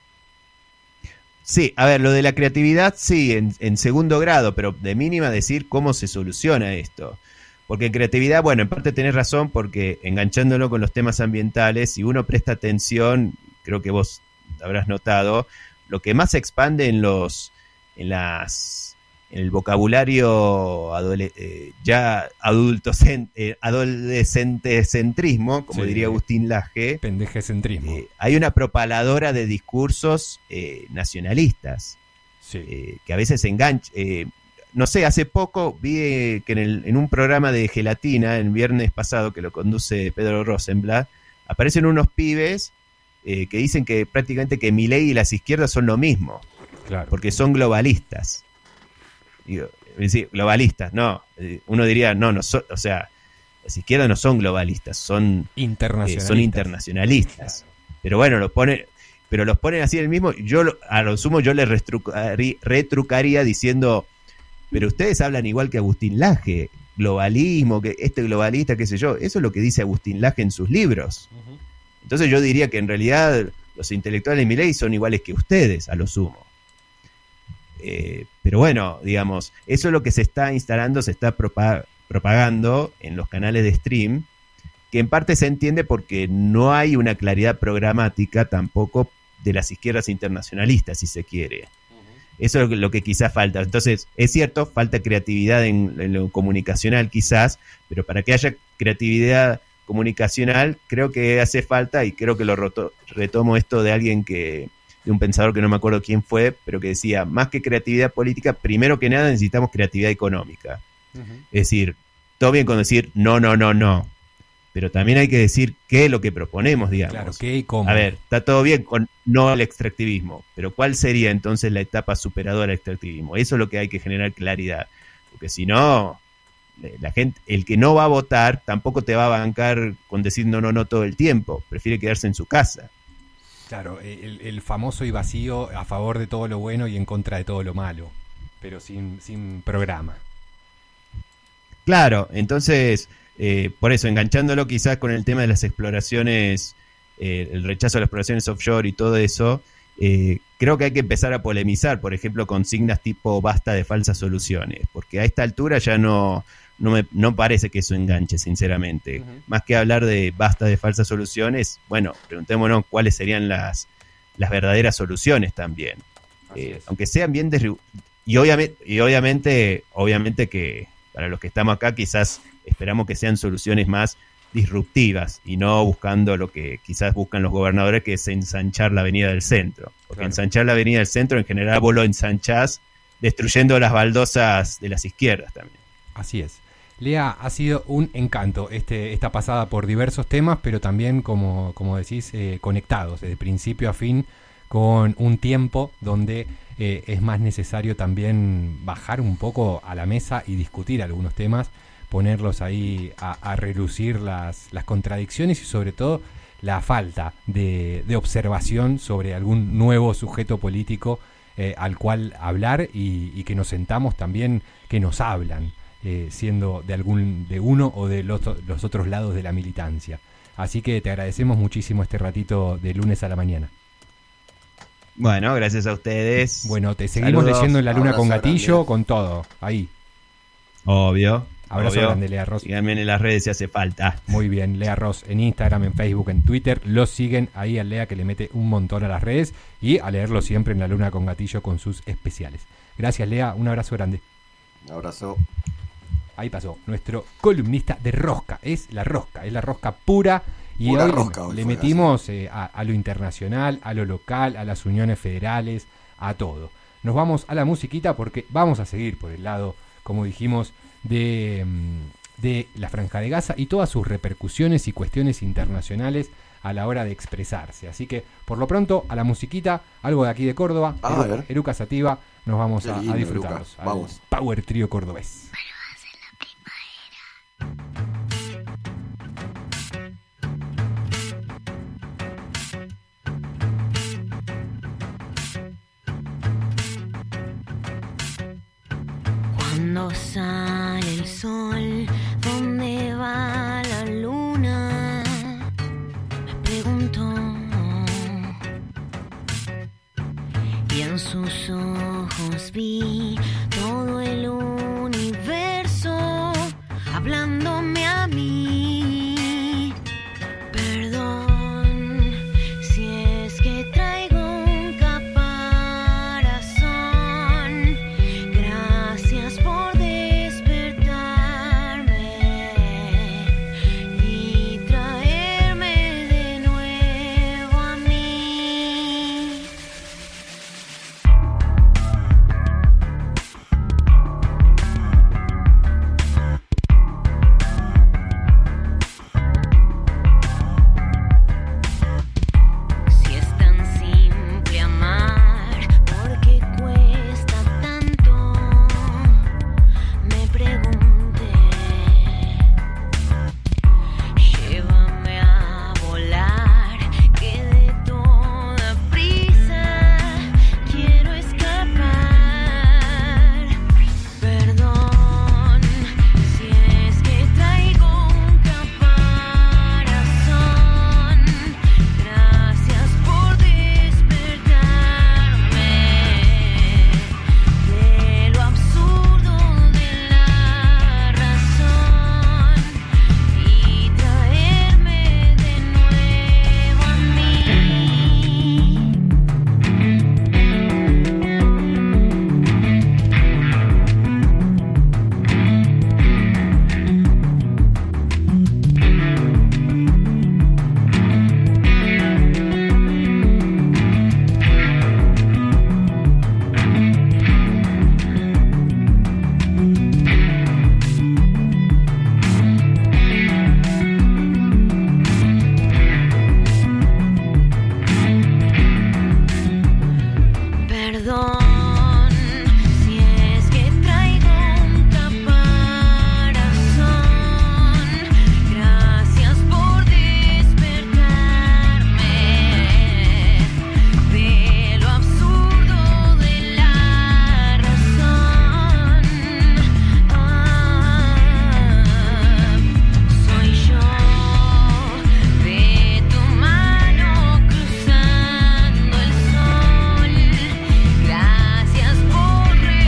Sí, a ver, lo de la creatividad sí, en segundo grado, pero de mínima decir cómo se soluciona esto. Porque en creatividad, bueno, en parte tenés razón, porque enganchándolo con los temas ambientales, si uno presta atención, creo que vos habrás notado, lo que más se expande en el vocabulario ya adolescentecentrismo, como diría Agustín Laje, pendejecentrismo. Hay una propaladora de discursos nacionalistas, sí. Que a veces enganchan. No sé, hace poco vi que en un programa de Gelatina, el viernes pasado, que lo conduce Pedro Rosenblatt, aparecen unos pibes que dicen que prácticamente que Milei y las izquierdas son lo mismo, claro, porque son globalistas. Digo, es decir, globalistas, no. Uno diría, o sea, las izquierdas no son globalistas, son internacionalistas. Pero bueno, los ponen así en el mismo. A lo sumo yo les retrucaría diciendo, pero ustedes hablan igual que Agustín Laje, globalismo, que este globalista, qué sé yo. Eso es lo que dice Agustín Laje en sus libros. Uh-huh. Entonces yo diría que en realidad los intelectuales de Milei son iguales que ustedes, a lo sumo. Pero bueno, digamos, eso es lo que se está instalando, se está propagando en los canales de stream, que en parte se entiende porque no hay una claridad programática tampoco de las izquierdas internacionalistas, si se quiere. Eso es lo que quizás falta. Entonces, es cierto, falta creatividad en lo comunicacional quizás, pero para que haya creatividad comunicacional, creo que hace falta, y creo que lo retomo esto de alguien de un pensador que no me acuerdo quién fue, pero que decía, más que creatividad política, primero que nada necesitamos creatividad económica. Uh-huh. Es decir, todo bien con decir no, pero también hay que decir qué es lo que proponemos, digamos. Claro, qué y cómo. A ver, está todo bien con no al extractivismo, pero ¿cuál sería entonces la etapa superadora al extractivismo? Eso es lo que hay que generar claridad, porque si no, la gente, el que no va a votar tampoco te va a bancar con decir no todo el tiempo, prefiere quedarse en su casa. Claro, el famoso y vacío, a favor de todo lo bueno y en contra de todo lo malo, pero sin programa. Claro, entonces, por eso, enganchándolo quizás con el tema de las exploraciones, el rechazo a las exploraciones offshore y todo eso, creo que hay que empezar a polemizar, por ejemplo, consignas tipo basta de falsas soluciones, porque a esta altura ya no parece que eso enganche, sinceramente. Uh-huh. Más que hablar de basta de falsas soluciones, bueno, preguntémonos cuáles serían las verdaderas soluciones también. Aunque sean bien y obviamente que para los que estamos acá quizás esperamos que sean soluciones más disruptivas y no buscando lo que quizás buscan los gobernadores, que es ensanchar la avenida del centro. Porque ensanchar la avenida del centro, en general vos lo ensanchás destruyendo las baldosas de las izquierdas también. Así es. Lea, ha sido un encanto esta pasada por diversos temas, pero también, como decís, conectados desde principio a fin, con un tiempo donde es más necesario también bajar un poco a la mesa y discutir algunos temas, ponerlos ahí a relucir las contradicciones y sobre todo la falta de observación sobre algún nuevo sujeto político al cual hablar y que nos sentamos también, que nos hablan. Siendo de uno o de los otros lados de la militancia. Así que te agradecemos muchísimo este ratito de lunes a la mañana. Bueno, gracias a ustedes. Bueno, te seguimos leyendo en La Luna con Gatillo, grande. Con todo, ahí. Obvio. Abrazo grande, Lea Ross. Síganme en las redes si hace falta. Muy bien, Lea Ross en Instagram, en Facebook, en Twitter. Lo siguen ahí a Lea, que le mete un montón a las redes, y a leerlo siempre en La Luna con Gatillo con sus especiales. Gracias, Lea, un abrazo grande. Un abrazo. ahí pasó, nuestro columnista de rosca. Es la rosca pura. Y Pura hoy rosca, le hoy metimos a lo internacional, a lo local, a las uniones federales, a todo. Nos vamos a la musiquita porque vamos a seguir por el lado, como dijimos, de la Franja de Gaza y todas sus repercusiones y cuestiones internacionales a la hora de expresarse. Así que, por lo pronto, a la musiquita, algo de aquí de Córdoba, Eruca Sativa, nos vamos a disfrutarlos. Vamos. Power Trio cordobés. Cuando sale el sol, ¿dónde va la luna? Me pregunto. Y en sus ojos vi todo el universo hablándome a mí. Perdón si es que traigo un caparazón. Gracias por despertarme y traerme de nuevo a mí. Si es tan simple amar, ¿por qué cuesta tanto? Me pregunté. Llévame a volar, que de toda prisa quiero escapar. Perdón si es que traigo un caparazón. Gracias por despertarme de lo absurdo de la razón y traerme de nuevo a mí. Perdón si es que traigo un caparazón. Gracias por despertarme de lo absurdo de la razón. Soy yo de tu mano cruzando el sol. Gracias por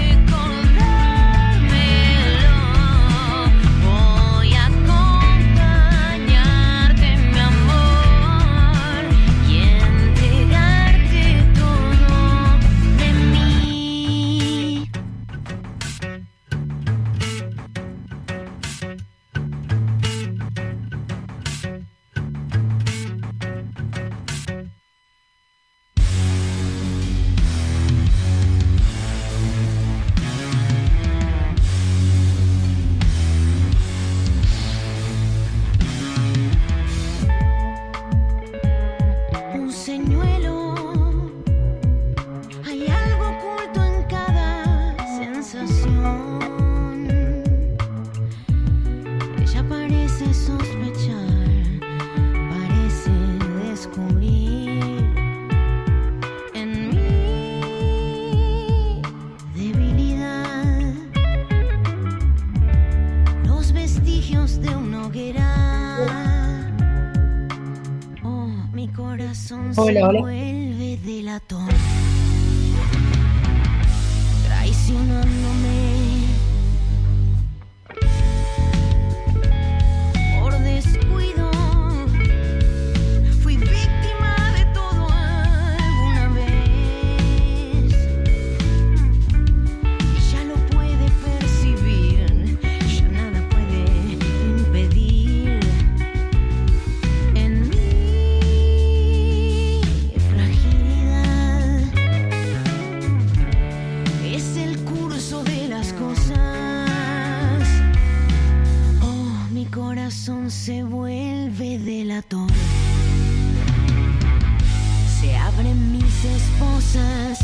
recordármelo. Voy a acompañarte, mi amor, y entregarte todo de mí. Un señuelo, hay algo oculto en cada sensación. Ella parece sospechar, parece descubrir en mi debilidad los vestigios de una hoguera. Oh, mi corazón se vuelve de latón, traicionándome. Por descuido, fui víctima de todo alguna vez. Ella lo puede percibir, ya corazón se vuelve delator. Se abren mis esposas.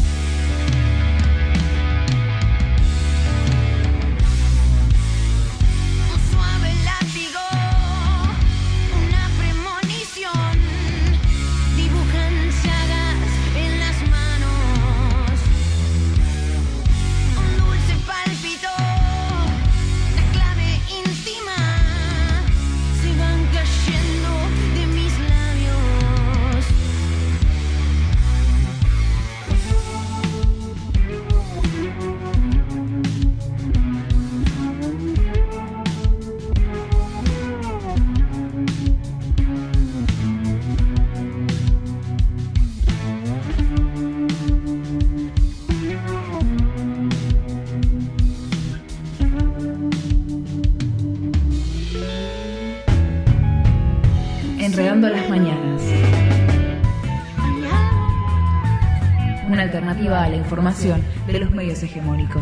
Un suave látigo, una premonición. Dibujan llagas en las manos. Un dulce pálpito, la clave íntima. Se van cayendo de mis labios. Enredando las mañanas. Una alternativa a la información de los medios hegemónicos.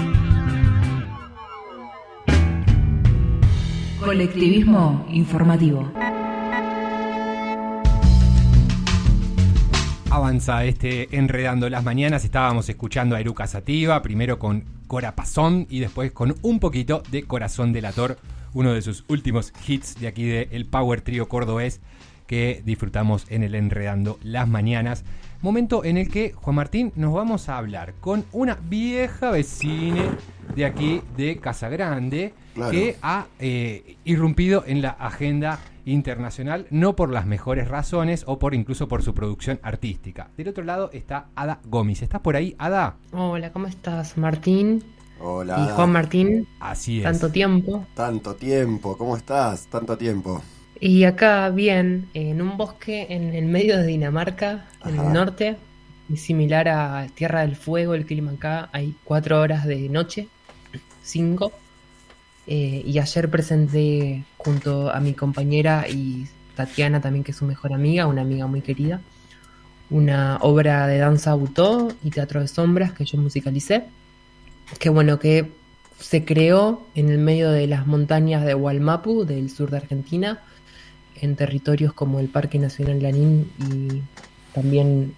Colectivismo informativo. Avanza Enredando las Mañanas. Estábamos escuchando a Eruca Sativa, primero con Corapazón y después con un poquito de Corazón Delator, uno de sus últimos hits de aquí del Power Trio cordobés que disfrutamos en el Enredando las Mañanas. Momento en el que, Juan Martín, nos vamos a hablar con una vieja vecina de aquí de Casa Grande, claro, que ha irrumpido en la agenda internacional, no por las mejores razones o incluso por su producción artística. Del otro lado está Ada Gómez. ¿Estás por ahí, Ada? Hola, ¿cómo estás, Martín? Hola. Y Juan Martín. Así es. Tanto tiempo. Tanto tiempo, ¿cómo estás? Tanto tiempo. Y acá bien, en un bosque en el medio de Dinamarca, en el norte, y similar a Tierra del Fuego, el clima acá, hay 4 horas de noche, 5. Y ayer presenté junto a mi compañera y Tatiana también, que es su mejor amiga, una amiga muy querida, una obra de danza butó y teatro de sombras que yo musicalicé. Que bueno, que se creó en el medio de las montañas de Wallmapu, del sur de Argentina, en territorios como el Parque Nacional Lanín y también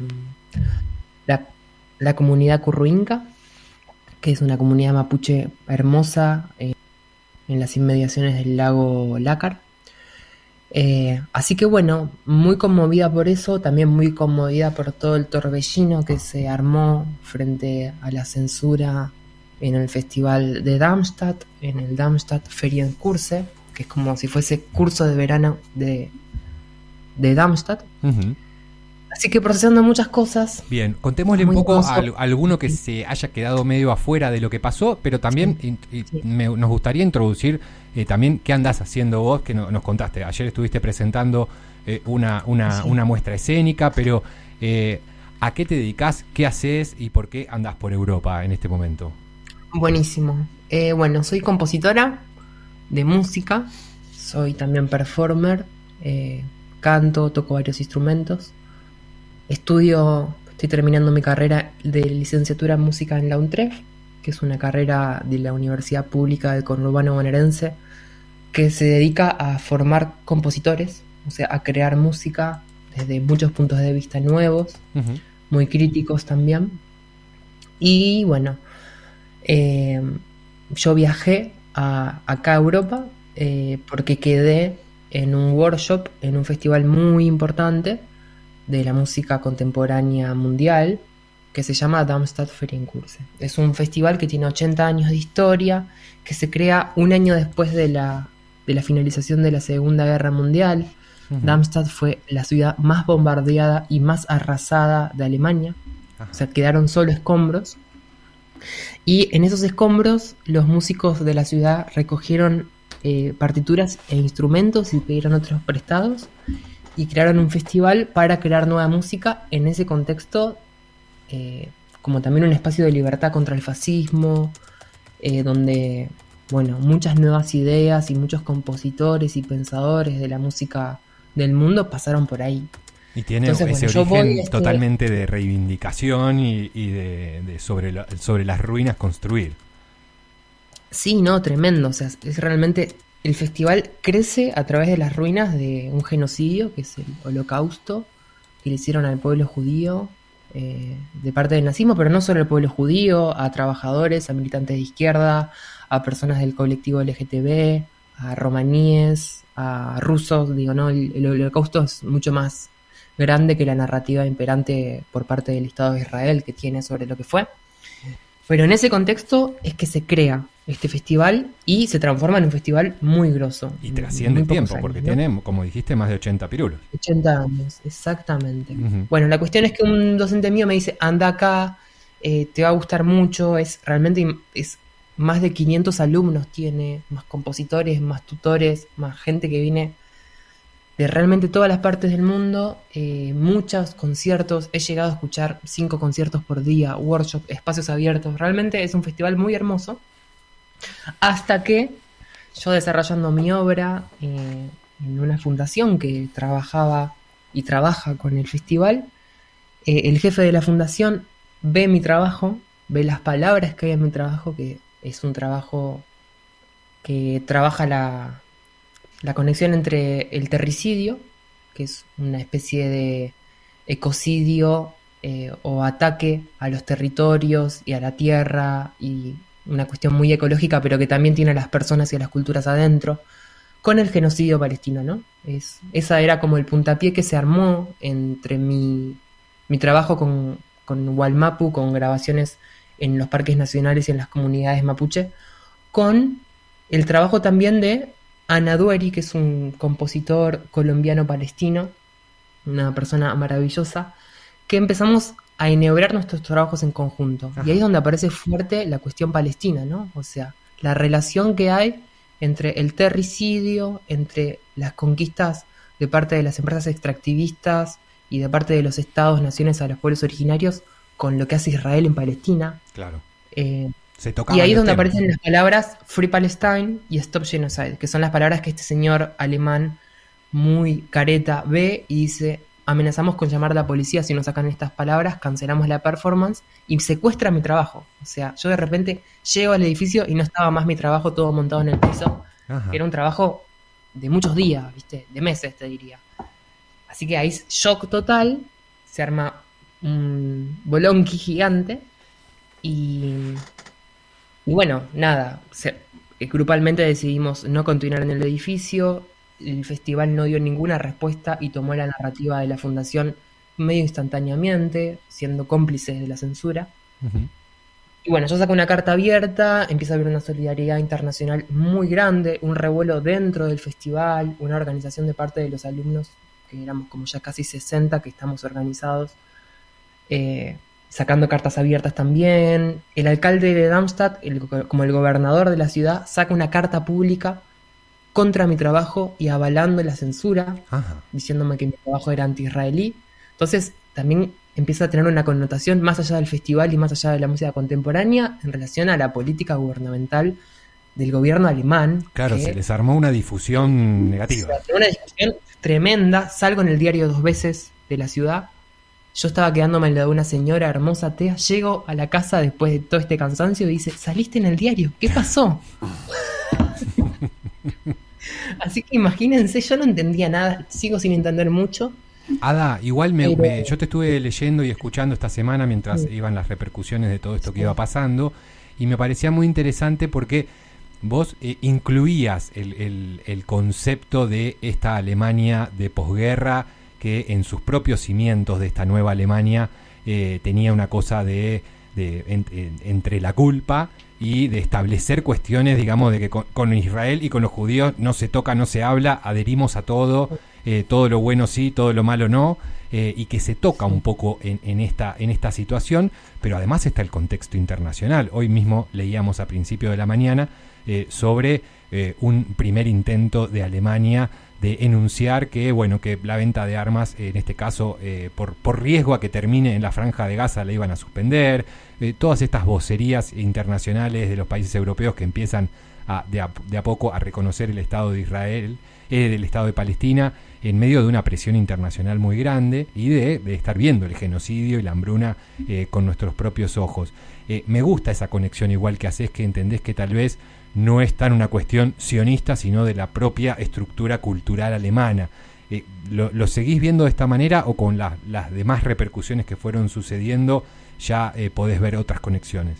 la comunidad Curruinca, que es una comunidad mapuche hermosa en las inmediaciones del lago Lácar. Así que bueno, muy conmovida por eso, también muy conmovida por todo el torbellino que se armó frente a la censura en el festival de Darmstadt, en el Darmstadt Ferienkurse, que es como si fuese curso de verano de Darmstadt. Uh-huh. Así que procesando muchas cosas. Bien, contémosle un poco a alguno que se haya quedado medio afuera de lo que pasó, pero también nos gustaría introducir también qué andás haciendo vos, que nos contaste. Ayer estuviste presentando una muestra escénica, pero ¿a qué te dedicás, qué haces y por qué andás por Europa en este momento? Buenísimo. Bueno, soy compositora de música, soy también performer, canto, toco varios instrumentos. Estoy terminando mi carrera de licenciatura en música en la UNTREF, que es una carrera de la Universidad Pública del Conurbano Bonaerense, que se dedica a formar compositores, o sea, a crear música desde muchos puntos de vista nuevos, uh-huh, muy críticos también. Y bueno, yo viajé acá a Europa porque quedé en un workshop, en un festival muy importante de la música contemporánea mundial, que se llama Darmstadt Ferienkurse. Es un festival que tiene 80 años de historia, que se crea un año después de la finalización de la Segunda Guerra Mundial. Uh-huh. Darmstadt fue la ciudad más bombardeada y más arrasada de Alemania. Uh-huh. O sea, quedaron solo escombros. Y en esos escombros los músicos de la ciudad recogieron partituras e instrumentos y pidieron otros prestados y crearon un festival para crear nueva música en ese contexto, como también un espacio de libertad contra el fascismo, donde bueno, muchas nuevas ideas y muchos compositores y pensadores de la música del mundo pasaron por ahí. Y tiene ese origen totalmente de reivindicación y de sobre las ruinas construir. Sí, no, tremendo. O sea, es realmente el festival crece a través de las ruinas de un genocidio, que es el Holocausto, que le hicieron al pueblo judío de parte del nazismo, pero no solo al pueblo judío, a trabajadores, a militantes de izquierda, a personas del colectivo LGTB, a romaníes, a rusos. Digo, ¿no? El Holocausto es mucho más grande que la narrativa imperante por parte del Estado de Israel que tiene sobre lo que fue. Pero en ese contexto es que se crea este festival y se transforma en un festival muy grosso. Y trasciende el tiempo, porque ¿no? tiene, como dijiste, más de 80 pirulos. 80 años, exactamente. Bueno, la cuestión es que un docente mío me dice, anda acá, te va a gustar mucho, es más de 500 alumnos tiene, más compositores, más tutores, más gente que viene de realmente todas las partes del mundo, muchos conciertos, he llegado a escuchar 5 conciertos por día, workshops, espacios abiertos, realmente es un festival muy hermoso, hasta que yo desarrollando mi obra en una fundación que trabajaba y trabaja con el festival, el jefe de la fundación ve mi trabajo, ve las palabras que hay en mi trabajo, que es un trabajo que trabaja la conexión entre el terricidio, que es una especie de ecocidio o ataque a los territorios y a la tierra, y una cuestión muy ecológica, pero que también tiene a las personas y a las culturas adentro, con el genocidio palestino, ¿no? Esa era como el puntapié que se armó entre mi trabajo con Walmapu, con grabaciones en los parques nacionales y en las comunidades mapuche, con el trabajo también de Ana Dueri, que es un compositor colombiano-palestino, una persona maravillosa, que empezamos a enhebrar nuestros trabajos en conjunto. Ajá. Y ahí es donde aparece fuerte la cuestión palestina, ¿no? O sea, la relación que hay entre el terricidio, entre las conquistas de parte de las empresas extractivistas y de parte de los estados, naciones a los pueblos originarios, con lo que hace Israel en Palestina. Claro. Y ahí es donde aparecen las palabras Free Palestine y Stop Genocide, que son las palabras que este señor alemán muy careta ve y dice: amenazamos con llamar a la policía si no sacan estas palabras, cancelamos la performance y secuestra mi trabajo. O sea, yo de repente llego al edificio y no estaba más mi trabajo todo montado en el piso. Ajá. Era un trabajo de muchos días, ¿viste? De meses, te diría. Así que ahí es shock total, se arma un bolonqui gigante y bueno, nada, grupalmente decidimos no continuar en el edificio. El festival no dio ninguna respuesta y tomó la narrativa de la fundación medio instantáneamente, siendo cómplices de la censura. Uh-huh. Y bueno, yo saco una carta abierta, empieza a haber una solidaridad internacional muy grande, un revuelo dentro del festival, una organización de parte de los alumnos, que éramos como ya casi 60 que estamos organizados, sacando cartas abiertas también. El alcalde de Darmstadt, como el gobernador de la ciudad, saca una carta pública contra mi trabajo y avalando la censura. Ajá. Diciéndome que mi trabajo era anti-israelí. Entonces también empieza a tener una connotación más allá del festival y más allá de la música contemporánea en relación a la política gubernamental del gobierno alemán. Claro, se les armó una difusión negativa. Una difusión tremenda. Salgo en el diario 2 veces de la ciudad. Yo estaba quedándome en la de una señora hermosa, Tea. Llego a la casa después de todo este cansancio y dice: saliste en el diario, ¿qué pasó? Así que imagínense, yo no entendía nada, sigo sin entender mucho. Ada, igual yo te estuve leyendo y escuchando esta semana mientras iban las repercusiones de todo esto que iba pasando, y me parecía muy interesante porque vos incluías el concepto de esta Alemania de posguerra, que en sus propios cimientos de esta nueva Alemania tenía una cosa entre la culpa y de establecer cuestiones, digamos, de que con Israel y con los judíos no se toca, no se habla, adherimos a todo, todo lo bueno sí, todo lo malo no, y que se toca un poco en esta situación, pero además está el contexto internacional. Hoy mismo leíamos a principio de la mañana sobre un primer intento de Alemania de enunciar que la venta de armas, en este caso por riesgo a que termine en la Franja de Gaza, la iban a suspender. Todas estas vocerías internacionales de los países europeos que empiezan de a poco a reconocer el Estado de Israel, el Estado de Palestina, en medio de una presión internacional muy grande y de estar viendo el genocidio y la hambruna con nuestros propios ojos. Me gusta esa conexión igual que haces, que entendés que tal vez no es tan una cuestión sionista, sino de la propia estructura cultural alemana. ¿Lo seguís viendo de esta manera o con las demás repercusiones que fueron sucediendo ya podés ver otras conexiones?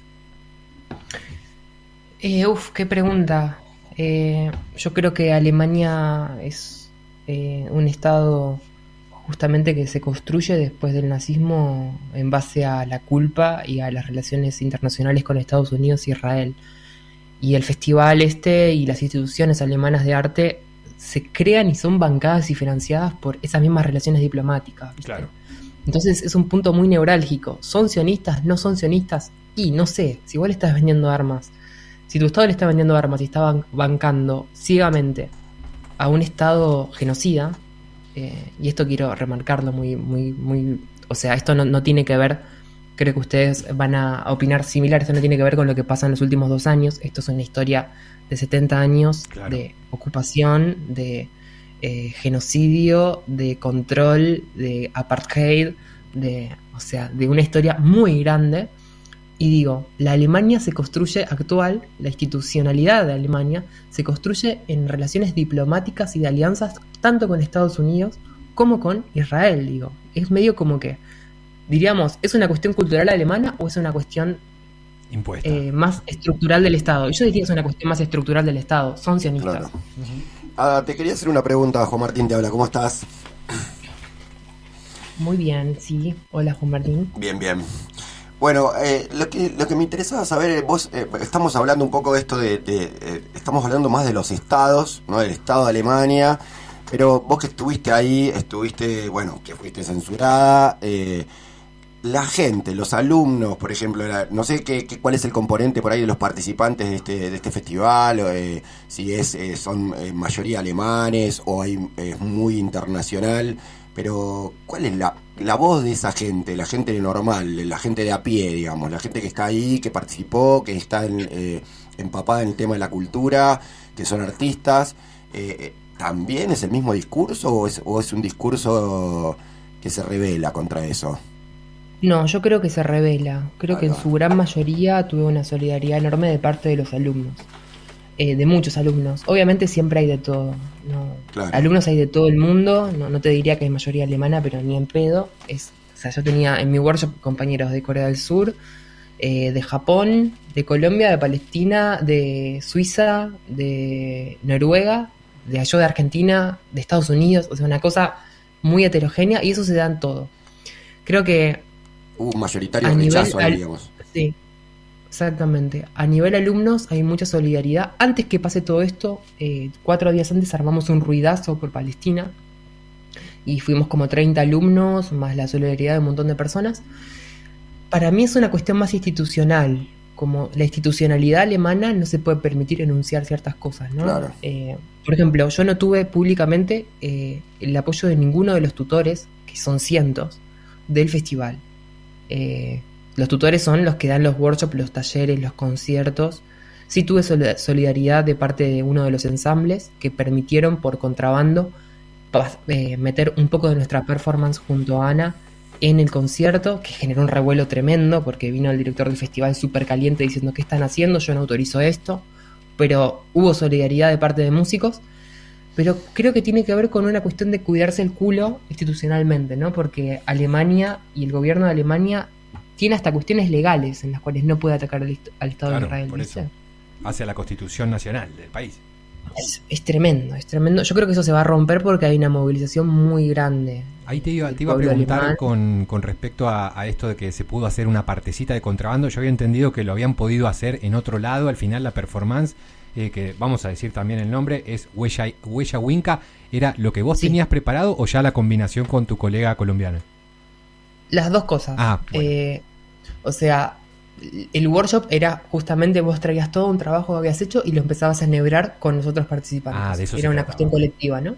Qué pregunta. Yo creo que Alemania es un estado justamente que se construye después del nazismo en base a la culpa y a las relaciones internacionales con Estados Unidos y Israel. Y el festival y las instituciones alemanas de arte se crean y son bancadas y financiadas por esas mismas relaciones diplomáticas, ¿viste? Claro. Entonces es un punto muy neurálgico. ¿Son sionistas? ¿No son sionistas? Y no sé, si igual estás vendiendo armas, si tu estado le está vendiendo armas y está bancando ciegamente a un estado genocida, y esto quiero remarcarlo o sea, esto no tiene que ver, creo que ustedes van a opinar similar, esto no tiene que ver con lo que pasa en los últimos 2 años, esto es una historia de 70 años, claro, de ocupación, de genocidio, de control, de apartheid, o sea, de una historia muy grande. Y digo, la Alemania se construye actual, la institucionalidad de Alemania se construye en relaciones diplomáticas y de alianzas tanto con Estados Unidos como con Israel, digo. Es medio como que, diríamos, ¿es una cuestión cultural alemana o es una cuestión impuesta, más estructural del Estado? Yo diría que es una cuestión más estructural del Estado, son sionistas. Claro. Te quería hacer una pregunta, Juan Martín te habla, ¿cómo estás? Muy bien, sí. Hola, Juan Martín. Bien. Bueno, lo que me interesaba saber, vos, estamos hablando un poco de esto estamos hablando más de los estados, ¿no? Del Estado de Alemania, pero vos que estuviste ahí, que fuiste censurada, la gente, los alumnos, por ejemplo, no sé cuál es el componente por ahí de los participantes de este festival, si son mayoría alemanes o es muy internacional. Pero, ¿cuál es la voz de esa gente, la gente normal, la gente de a pie, digamos, la gente que está ahí, que participó, que está empapada en el tema de la cultura, que son artistas? ¿También es el mismo discurso o es un discurso que se rebela contra eso? No, yo creo que se rebela. Creo que en su gran mayoría tuve una solidaridad enorme de parte de los alumnos. De muchos alumnos. Obviamente siempre hay de todo, ¿no? Claro. Alumnos hay de todo el mundo, no te diría que es mayoría alemana, pero ni en pedo. O sea, yo tenía en mi workshop compañeros de Corea del Sur, de Japón, de Colombia, de Palestina, de Suiza, de Noruega, de Argentina, de Estados Unidos, o sea, una cosa muy heterogénea, y eso se da en todo. Creo que un mayoritario rechazo ahí, digamos. Sí. Exactamente. A nivel alumnos hay mucha solidaridad. Antes que pase todo esto, 4 días antes armamos un ruidazo por Palestina y fuimos como 30 alumnos, más la solidaridad de un montón de personas. Para mí es una cuestión más institucional. Como la institucionalidad alemana no se puede permitir enunciar ciertas cosas, ¿no? Claro. Por ejemplo, yo no tuve públicamente el apoyo de ninguno de los tutores, que son cientos, del festival. Los tutores son los que dan los workshops, los talleres, los conciertos. Sí tuve solidaridad de parte de uno de los ensambles que permitieron por contrabando meter un poco de nuestra performance junto a Ana en el concierto, que generó un revuelo tremendo porque vino el director del festival súper caliente diciendo ¿qué están haciendo? Yo no autorizo esto. Pero hubo solidaridad de parte de músicos. Pero creo que tiene que ver con una cuestión de cuidarse el culo institucionalmente, ¿no? Porque Alemania y el gobierno de Alemania tiene hasta cuestiones legales en las cuales no puede atacar al Estado de Israel. Por eso, hacia la Constitución Nacional del país. Es tremendo, es tremendo. Yo creo que eso se va a romper porque hay una movilización muy grande. Ahí te iba a preguntar con respecto a esto de que se pudo hacer una partecita de contrabando. Yo había entendido que lo habían podido hacer en otro lado. Al final la performance, que vamos a decir también el nombre, es Huella Winca. ¿Era lo que vos tenías preparado o ya la combinación con tu colega colombiana? Las dos cosas. Bueno. O sea, el workshop era justamente vos traías todo un trabajo que habías hecho y lo empezabas a enhebrar con los otros participantes. De eso era una cuestión colectiva, ¿no?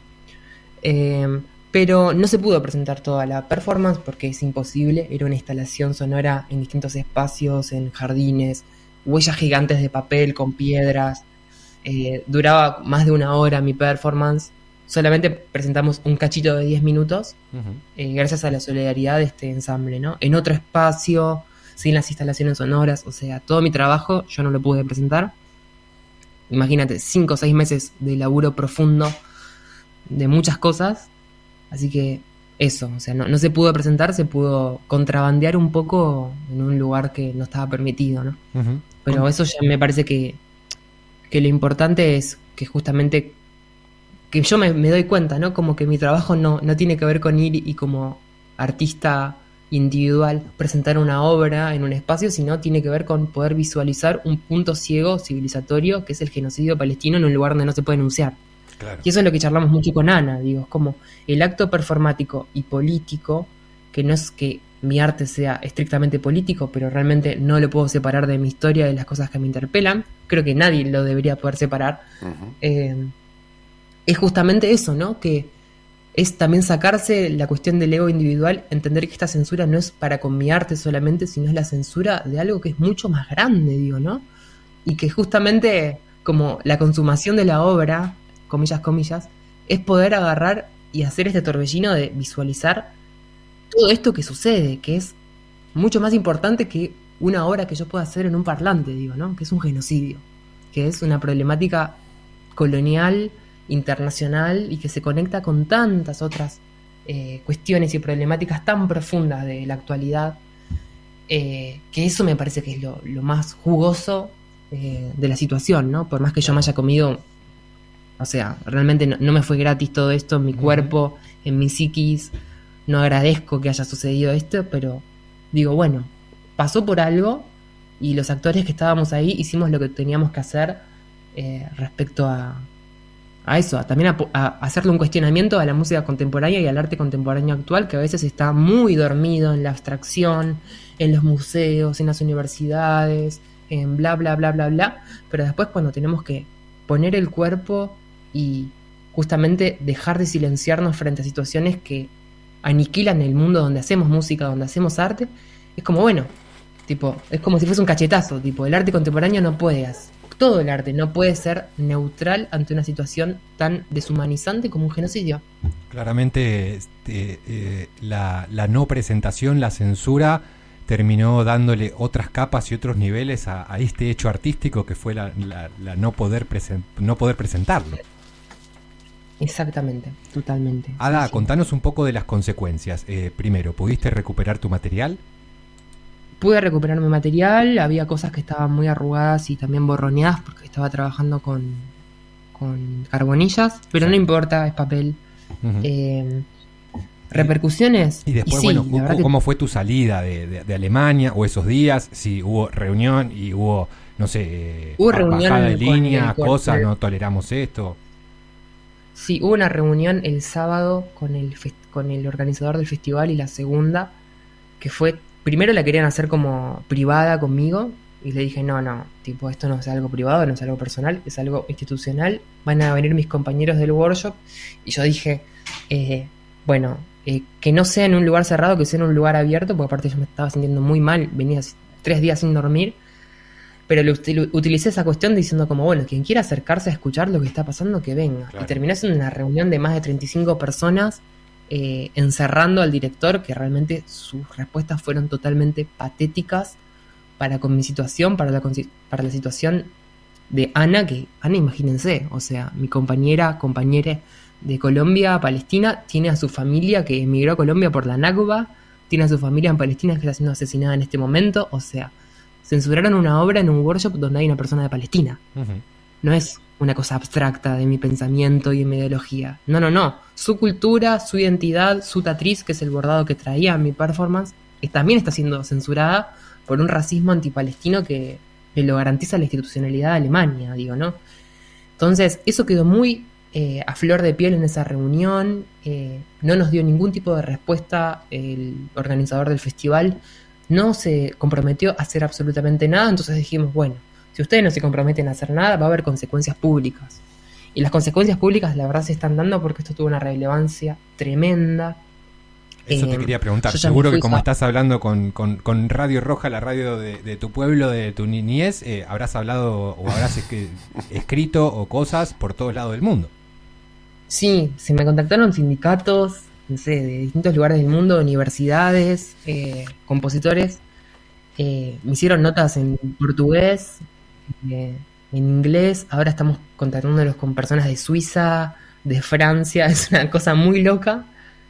Pero no se pudo presentar toda la performance porque es imposible. Era una instalación sonora en distintos espacios, en jardines, huellas gigantes de papel con piedras. Duraba más de 1 hora mi performance. Solamente presentamos un cachito de 10 minutos, gracias a la solidaridad de este ensamble, ¿no? En otro espacio, sin las instalaciones sonoras, o sea, todo mi trabajo yo no lo pude presentar. imagínate, 5 o 6 meses de laburo profundo de muchas cosas, así que eso, o sea, no se pudo presentar, se pudo contrabandear un poco en un lugar que no estaba permitido, ¿no? Ujú. Pero eso ya me parece que lo importante es que justamente que yo me doy cuenta, ¿no? Como que mi trabajo no tiene que ver con ir y como artista individual presentar una obra en un espacio, sino tiene que ver con poder visualizar un punto ciego civilizatorio que es el genocidio palestino en un lugar donde no se puede enunciar. Claro. Y eso es lo que charlamos mucho con Ana, digo, es como el acto performático y político, que no es que mi arte sea estrictamente político, pero realmente no lo puedo separar de mi historia, de las cosas que me interpelan, creo que nadie lo debería poder separar, es justamente eso, ¿no? Que es también sacarse la cuestión del ego individual, entender que esta censura no es para con mi arte solamente, sino es la censura de algo que es mucho más grande, digo, ¿no? Y que justamente como la consumación de la obra, comillas, comillas, es poder agarrar y hacer este torbellino de visualizar todo esto que sucede, que es mucho más importante que una obra que yo pueda hacer en un parlante, digo, ¿no? Que es un genocidio, que es una problemática colonial, internacional y que se conecta con tantas otras cuestiones y problemáticas tan profundas de la actualidad, que eso me parece que es lo más jugoso de la situación, ¿no? Por más que yo me haya comido, o sea, realmente no me fue gratis todo esto en mi cuerpo, en mi psiquis, no agradezco que haya sucedido esto, pero digo, bueno, pasó por algo y los actores que estábamos ahí hicimos lo que teníamos que hacer respecto a eso, también a hacerle un cuestionamiento a la música contemporánea y al arte contemporáneo actual, que a veces está muy dormido en la abstracción, en los museos, en las universidades, en bla, bla, bla, bla, bla, pero después cuando tenemos que poner el cuerpo y justamente dejar de silenciarnos frente a situaciones que aniquilan el mundo donde hacemos música, donde hacemos arte, es como, bueno, tipo, es como si fuese un cachetazo, tipo, el arte contemporáneo no puede hacer. Todo el arte no puede ser neutral ante una situación tan deshumanizante como un genocidio. Claramente la no presentación, la censura, terminó dándole otras capas y otros niveles a este hecho artístico que fue la no poder presentarlo. Exactamente, totalmente. Ada, sí. Contanos un poco de las consecuencias. Primero, ¿pudiste recuperar tu material? Pude recuperar mi material, había cosas que estaban muy arrugadas y también borroneadas porque estaba trabajando con carbonillas, pero no importa, es papel. ¿Repercusiones? Y después, sí, bueno, ¿cómo fue tu salida de Alemania o esos días? Si hubo reunión y hubo, no sé, hubo bajada de reunión línea, cosas, no toleramos esto. Sí, hubo una reunión el sábado con el organizador del festival y la segunda, que fue, primero la querían hacer como privada conmigo y le dije, no, tipo, esto no es algo privado, no es algo personal, es algo institucional, van a venir mis compañeros del workshop y yo dije, bueno, que no sea en un lugar cerrado, que sea en un lugar abierto, porque aparte yo me estaba sintiendo muy mal, venía 3 días sin dormir, pero utilicé esa cuestión diciendo como, bueno, quien quiera acercarse a escuchar lo que está pasando, que venga. Claro. Y terminé siendo una reunión de más de 35 personas, encerrando al director, que realmente sus respuestas fueron totalmente patéticas para con mi situación, para la situación de Ana, que Ana, imagínense, o sea, mi compañera de Colombia a Palestina, tiene a su familia que emigró a Colombia por la Nakba, tiene a su familia en Palestina que está siendo asesinada en este momento, o sea, censuraron una obra en un workshop donde hay una persona de Palestina. No es una cosa abstracta de mi pensamiento y de mi ideología. No. Su cultura, su identidad, su tatriz, que es el bordado que traía en mi performance, también está siendo censurada por un racismo antipalestino que lo garantiza la institucionalidad de Alemania, digo, ¿no? Entonces, eso quedó muy a flor de piel en esa reunión. No nos dio ningún tipo de respuesta el organizador del festival. No se comprometió a hacer absolutamente nada, entonces dijimos, bueno, si ustedes no se comprometen a hacer nada, va a haber consecuencias públicas. Y las consecuencias públicas, la verdad, se están dando porque esto tuvo una relevancia tremenda. Eso te quería preguntar. Seguro que como estás hablando con Radio Roja, la radio de tu pueblo, de tu niñez, habrás hablado o habrás escrito o cosas por todos lados del mundo. Sí, se me contactaron sindicatos, no sé, de distintos lugares del mundo, universidades, compositores, me hicieron notas en portugués, en inglés, ahora estamos contactándonos con personas de Suiza, de Francia, es una cosa muy loca.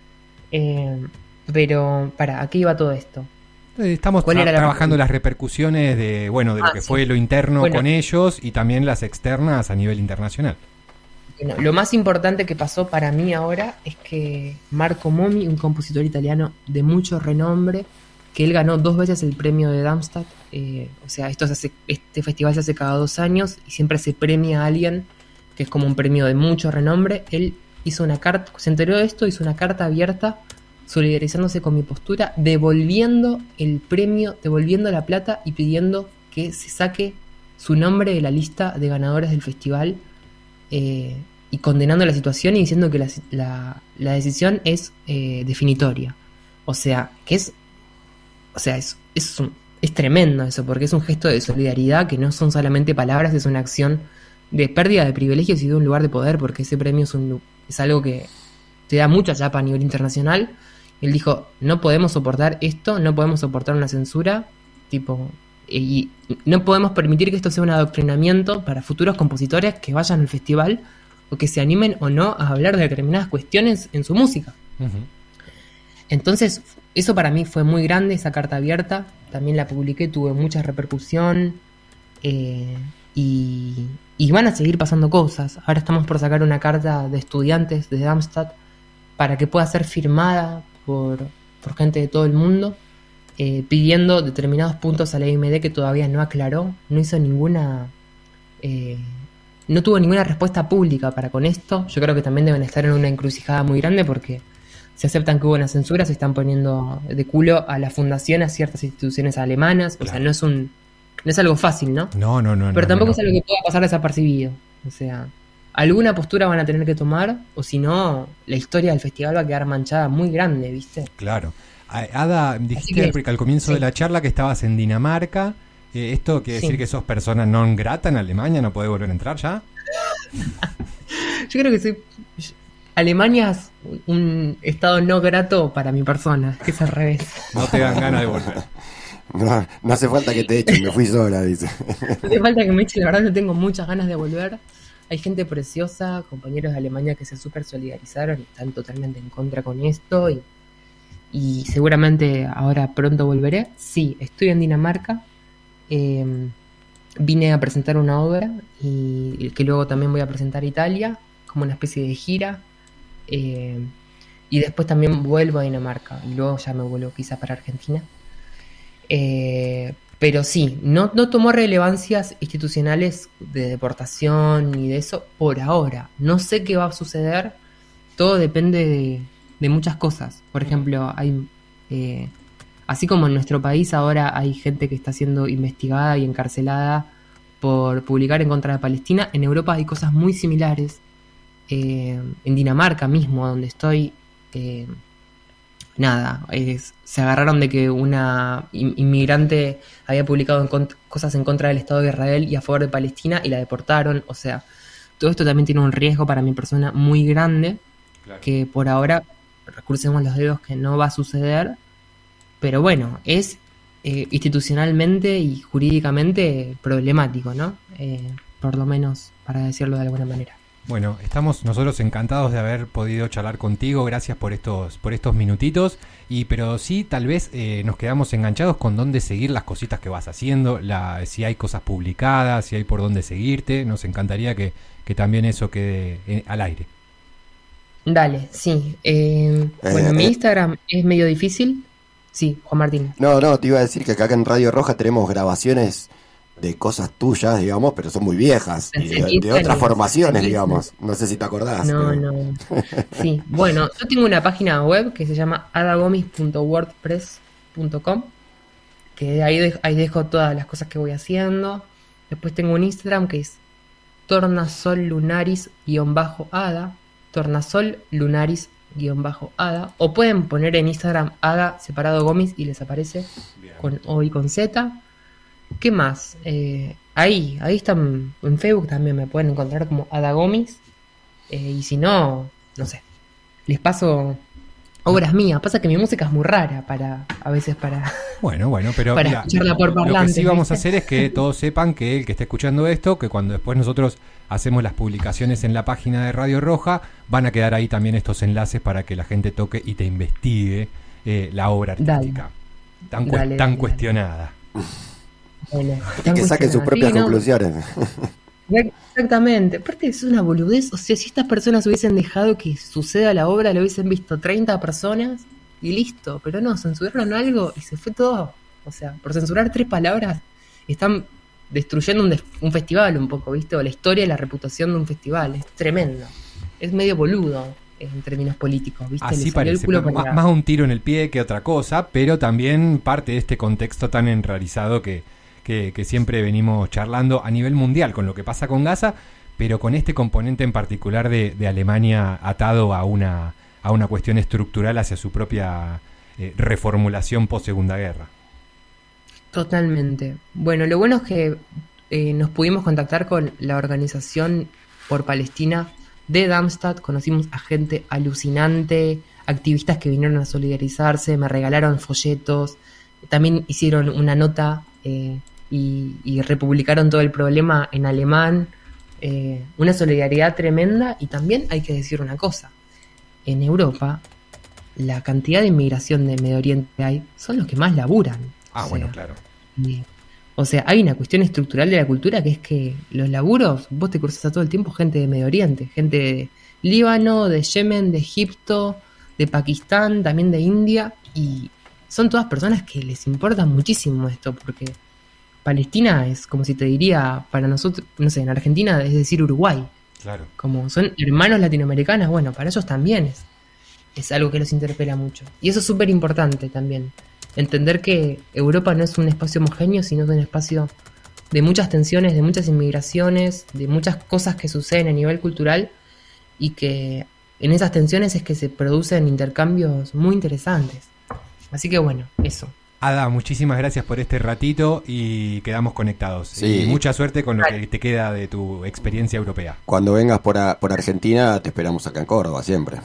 Pero, ¿a qué iba todo esto? Estamos trabajando las repercusiones de lo que fue lo interno con ellos y también las externas a nivel internacional. Bueno, lo más importante que pasó para mí ahora es que Marco Momi, un compositor italiano de mucho renombre, que él ganó 2 veces el premio de Darmstadt, o sea, este festival se hace cada 2 años y siempre se premia a alguien que es como un premio de mucho renombre. Él hizo una carta, se enteró de esto, hizo una carta abierta solidarizándose con mi postura, devolviendo el premio, devolviendo la plata y pidiendo que se saque su nombre de la lista de ganadores del festival, y condenando la situación y diciendo que la decisión es definitoria. O sea, que es tremendo eso, porque es un gesto de solidaridad que no son solamente palabras, es una acción de pérdida de privilegios y de un lugar de poder, porque ese premio es algo que te da mucha chapa a nivel internacional. Él dijo, no podemos soportar esto, no podemos soportar una censura, y no podemos permitir que esto sea un adoctrinamiento para futuros compositores que vayan al festival o que se animen o no a hablar de determinadas cuestiones en su música. Uh-huh. Entonces, eso para mí fue muy grande, esa carta abierta. También la publiqué, tuve mucha repercusión, y van a seguir pasando cosas. Ahora estamos por sacar una carta de estudiantes de Darmstadt para que pueda ser firmada por gente de todo el mundo, pidiendo determinados puntos a la IMD que todavía no aclaró, no hizo ninguna, no tuvo ninguna respuesta pública para con esto. Yo creo que también deben estar en una encrucijada muy grande, porque si aceptan que hubo una censura, se están poniendo de culo a la fundación, a ciertas instituciones alemanas. Claro. O sea, no es algo fácil, ¿no? No. Pero tampoco es algo que pueda pasar desapercibido. O sea, alguna postura van a tener que tomar, o si no, la historia del festival va a quedar manchada muy grande, ¿viste? Claro. Ada, dijiste al comienzo de la charla que estabas en Dinamarca. ¿Esto quiere decir que sos persona non grata en Alemania? ¿No podés volver a entrar ya? Yo creo que Alemania es un estado no grato para mi persona, que es al revés. No te dan ganas de volver. No hace falta que te echen, me fui sola, dice. No hace falta que me echen, la verdad no tengo muchas ganas de volver. Hay gente preciosa, compañeros de Alemania que se súper solidarizaron y están totalmente en contra con esto, y seguramente ahora pronto volveré. Sí, estoy en Dinamarca, vine a presentar una obra y que luego también voy a presentar a Italia como una especie de gira, y después también vuelvo a Dinamarca y luego ya me vuelvo quizá para Argentina, pero sí, no tomó relevancias institucionales de deportación ni de eso por ahora. No sé qué va a suceder, todo depende de muchas cosas. Por ejemplo, hay así como en nuestro país ahora hay gente que está siendo investigada y encarcelada por publicar en contra de Palestina, en Europa hay cosas muy similares. En Dinamarca mismo, donde estoy, se agarraron de que una inmigrante había publicado cosas en contra del Estado de Israel y a favor de Palestina y la deportaron. O sea, todo esto también tiene un riesgo para mi persona muy grande, claro, que por ahora crucemos los dedos que no va a suceder, pero bueno, es institucionalmente y jurídicamente problemático, ¿no? Por lo menos, para decirlo de alguna manera. Bueno, estamos nosotros encantados de haber podido charlar contigo, gracias por estos minutitos, pero sí, tal vez nos quedamos enganchados con dónde seguir las cositas que vas haciendo, si hay cosas publicadas, si hay por dónde seguirte. Nos encantaría que también eso quede al aire. Dale, sí. Bueno, mi Instagram es medio difícil. Sí, Juan Martín. No, te iba a decir que acá en Radio Roja tenemos grabaciones de cosas tuyas, digamos, pero son muy viejas, y de otras formaciones, digamos. No sé si te acordás. No. Sí, bueno, yo tengo una página web que se llama adagomis.wordpress.com, que ahí dejo todas las cosas que voy haciendo. Después tengo un Instagram que es tornasollunaris_ada, tornasollunaris_ada, o pueden poner en Instagram Ada separado Gomis y les aparece. Bien. Con O y con Z. ¿Qué más? Ahí están, en Facebook también me pueden encontrar como Ada Gomis, y si no sé, les paso obras mías. Pasa que mi música es muy rara a veces para Bueno, pero para mira, escucharla por lo que parlantes, sí vamos a ¿viste? hacer es que todos sepan que el que esté escuchando esto, que cuando después nosotros hacemos las publicaciones en la página de Radio Roja, van a quedar ahí también estos enlaces para que la gente toque y te investigue la obra artística tan cuestionada. Bueno, Y que saquen sus propias sí, ¿no? conclusiones. Exactamente. Aparte es una boludez. O sea, si estas personas hubiesen dejado que suceda la obra, lo hubiesen visto 30 personas y listo. Pero no, censuraron algo y se fue todo. O sea, por censurar 3 palabras están destruyendo un festival un poco, ¿viste? O la historia y la reputación de un festival. Es tremendo. Es medio boludo en términos políticos, ¿viste? Así Le salió el parece, culo pero por la- más un tiro en el pie que otra cosa, pero también parte de este contexto tan enrarizado que siempre venimos charlando a nivel mundial con lo que pasa con Gaza, pero con este componente en particular de Alemania atado a una cuestión estructural hacia su propia reformulación post Segunda Guerra. Totalmente. Bueno, lo bueno es que nos pudimos contactar con la organización por Palestina de Darmstadt. Conocimos a gente alucinante, activistas que vinieron a solidarizarse, me regalaron folletos, también hicieron una nota y republicaron todo el problema en alemán. Una solidaridad tremenda. Y también hay que decir una cosa: en Europa la cantidad de inmigración de Medio Oriente hay son los que más laburan. Bueno, claro. O sea, hay una cuestión estructural de la cultura que es que los laburos, vos te cruzas a todo el tiempo gente de Medio Oriente, gente de Líbano, de Yemen, de Egipto, de Pakistán, también de India, y son todas personas que les importa muchísimo esto, porque Palestina es como si te diría para nosotros, no sé, en Argentina es decir Uruguay. Claro. Como son hermanos latinoamericanos, bueno, para ellos también es algo que los interpela mucho. Y eso es súper importante también. Entender que Europa no es un espacio homogéneo, sino que es un espacio de muchas tensiones, de muchas inmigraciones, de muchas cosas que suceden a nivel cultural, y que en esas tensiones es que se producen intercambios muy interesantes. Así que bueno, eso. Ada, muchísimas gracias por este ratito y quedamos conectados. Sí. Y mucha suerte con lo que te queda de tu experiencia europea. Cuando vengas por Argentina, te esperamos acá en Córdoba, siempre.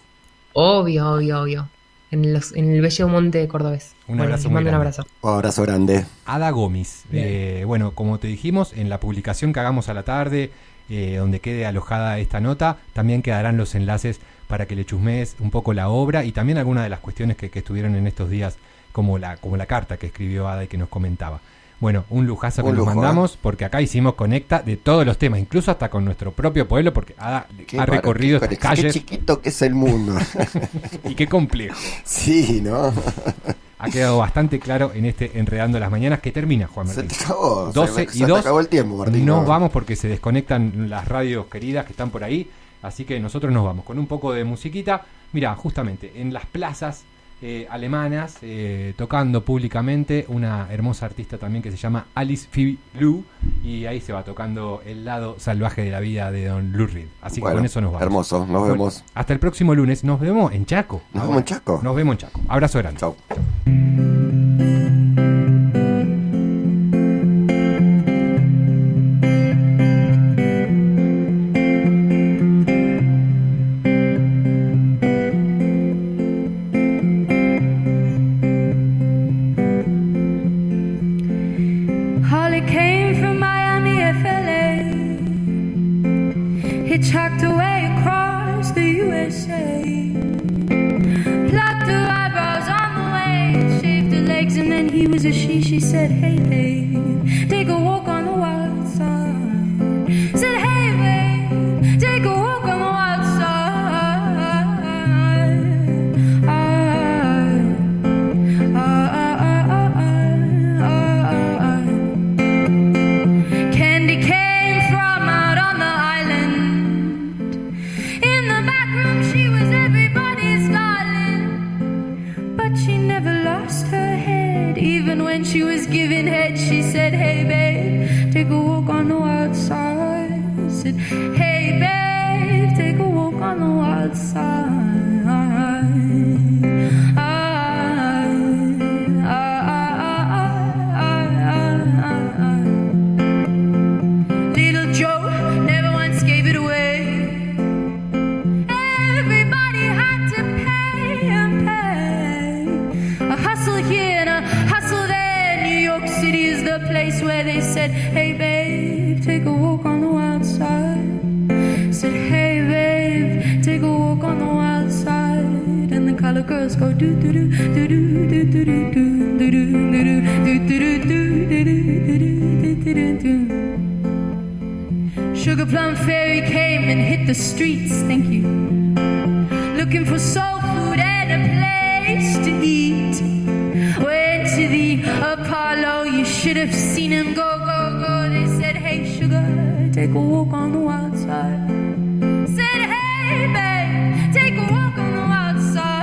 Obvio. En el bello monte cordobés. Un abrazo muy les mando un grande. abrazo. Un abrazo grande. Ada Gómez. Bueno, como te dijimos, en la publicación que hagamos a la tarde, donde quede alojada esta nota, también quedarán los enlaces para que le chusmees un poco la obra y también algunas de las cuestiones que estuvieron en estos días, como la carta que escribió Ada y que nos comentaba. Bueno, un lujazo que nos mandamos, porque acá hicimos conecta de todos los temas, incluso hasta con nuestro propio pueblo, porque Ada ha recorrido estas calles. Qué chiquito que es el mundo. Y qué complejo. Sí, ¿no? Ha quedado bastante claro en este Enredando las Mañanas, que termina, Juan Martín. Se te acabó. 12 se y 2. te acabó el tiempo, Martín. Nos No. vamos porque se desconectan las radios queridas que están por ahí. Así que nosotros nos vamos con un poco de musiquita. Mira, justamente en las plazas alemanas, tocando públicamente una hermosa artista también que se llama Alice Phoebe Blue, y ahí se va tocando el lado salvaje de la vida de Don Lou Reed. Así que con eso nos vamos. Hermoso, nos vemos. Hasta el próximo lunes. Nos vemos en Chaco. Nos vemos en Chaco. Nos vemos en Chaco. Abrazo grande. Chau. Holly came from Miami, FLA. Hitchhiked away across the USA. Plucked her eyebrows on the way, shaved her legs, and then he was a she. She said, hey, babe, take a walk on the wild side. Said, hey, babe, take a walk on the wild side. Candy came from out on the island. In the back room she was everybody's darling, but she never lost her head. Even when she was giving head, she said, hey babe, take a walk on the wild side. I said, hey babe, take a walk on the wild side. Little Joe never once gave it away. Everybody had to pay and place where they said, hey babe, take a walk on the wild side. Said, hey babe, take a walk on the wild side. And the colored girls go do do do do do do do do do do do do do do do. Sugar Plum Fairy came and hit the streets, thank you, looking for soul food and a place to eat. Went to the Apollo, you should have seen him go, go, go. They said, hey sugar, take a walk on the wild side. Said, hey babe, take a walk on the wild side.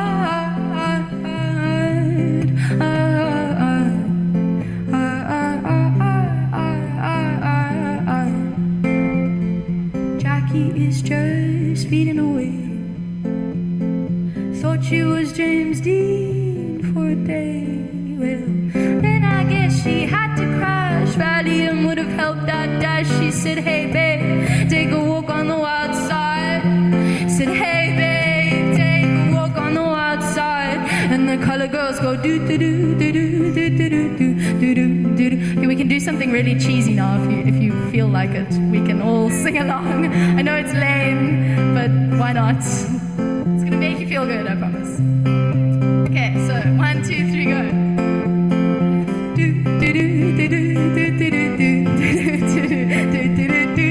Jackie is just feeding away. Thought she was James Dean for a day. Well, then I guess she had to crash. Valium would have helped that dash. She said, hey babe, take a walk on the wild side. Said, hey babe, take a walk on the wild side. And the color girls go do do do do do do do do do do do. Okay, we can do something really cheesy now if you feel like it. We can all sing along. I know it's lame, but why not? It's gonna make you feel good, I promise. Okay, so 1, 2, 3, go. Do do do do do do do do do do do do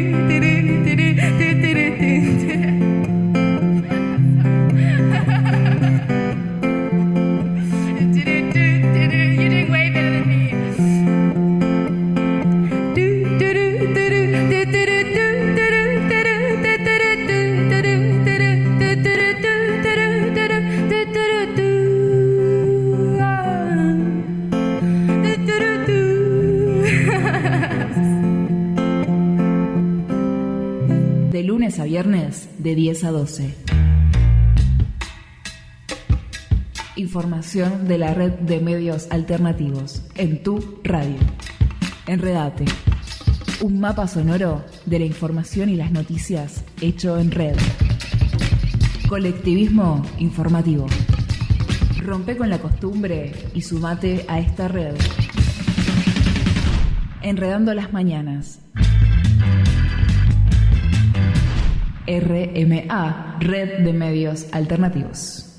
You're doing way better than me. De lunes a viernes, de 10 a 12. Información de la red de medios alternativos en tu radio. Enredate. Un mapa sonoro de la información y las noticias hecho en red. Colectivismo informativo. Rompe con la costumbre y sumate a esta red. Enredando las mañanas. RMA, Red de Medios Alternativos.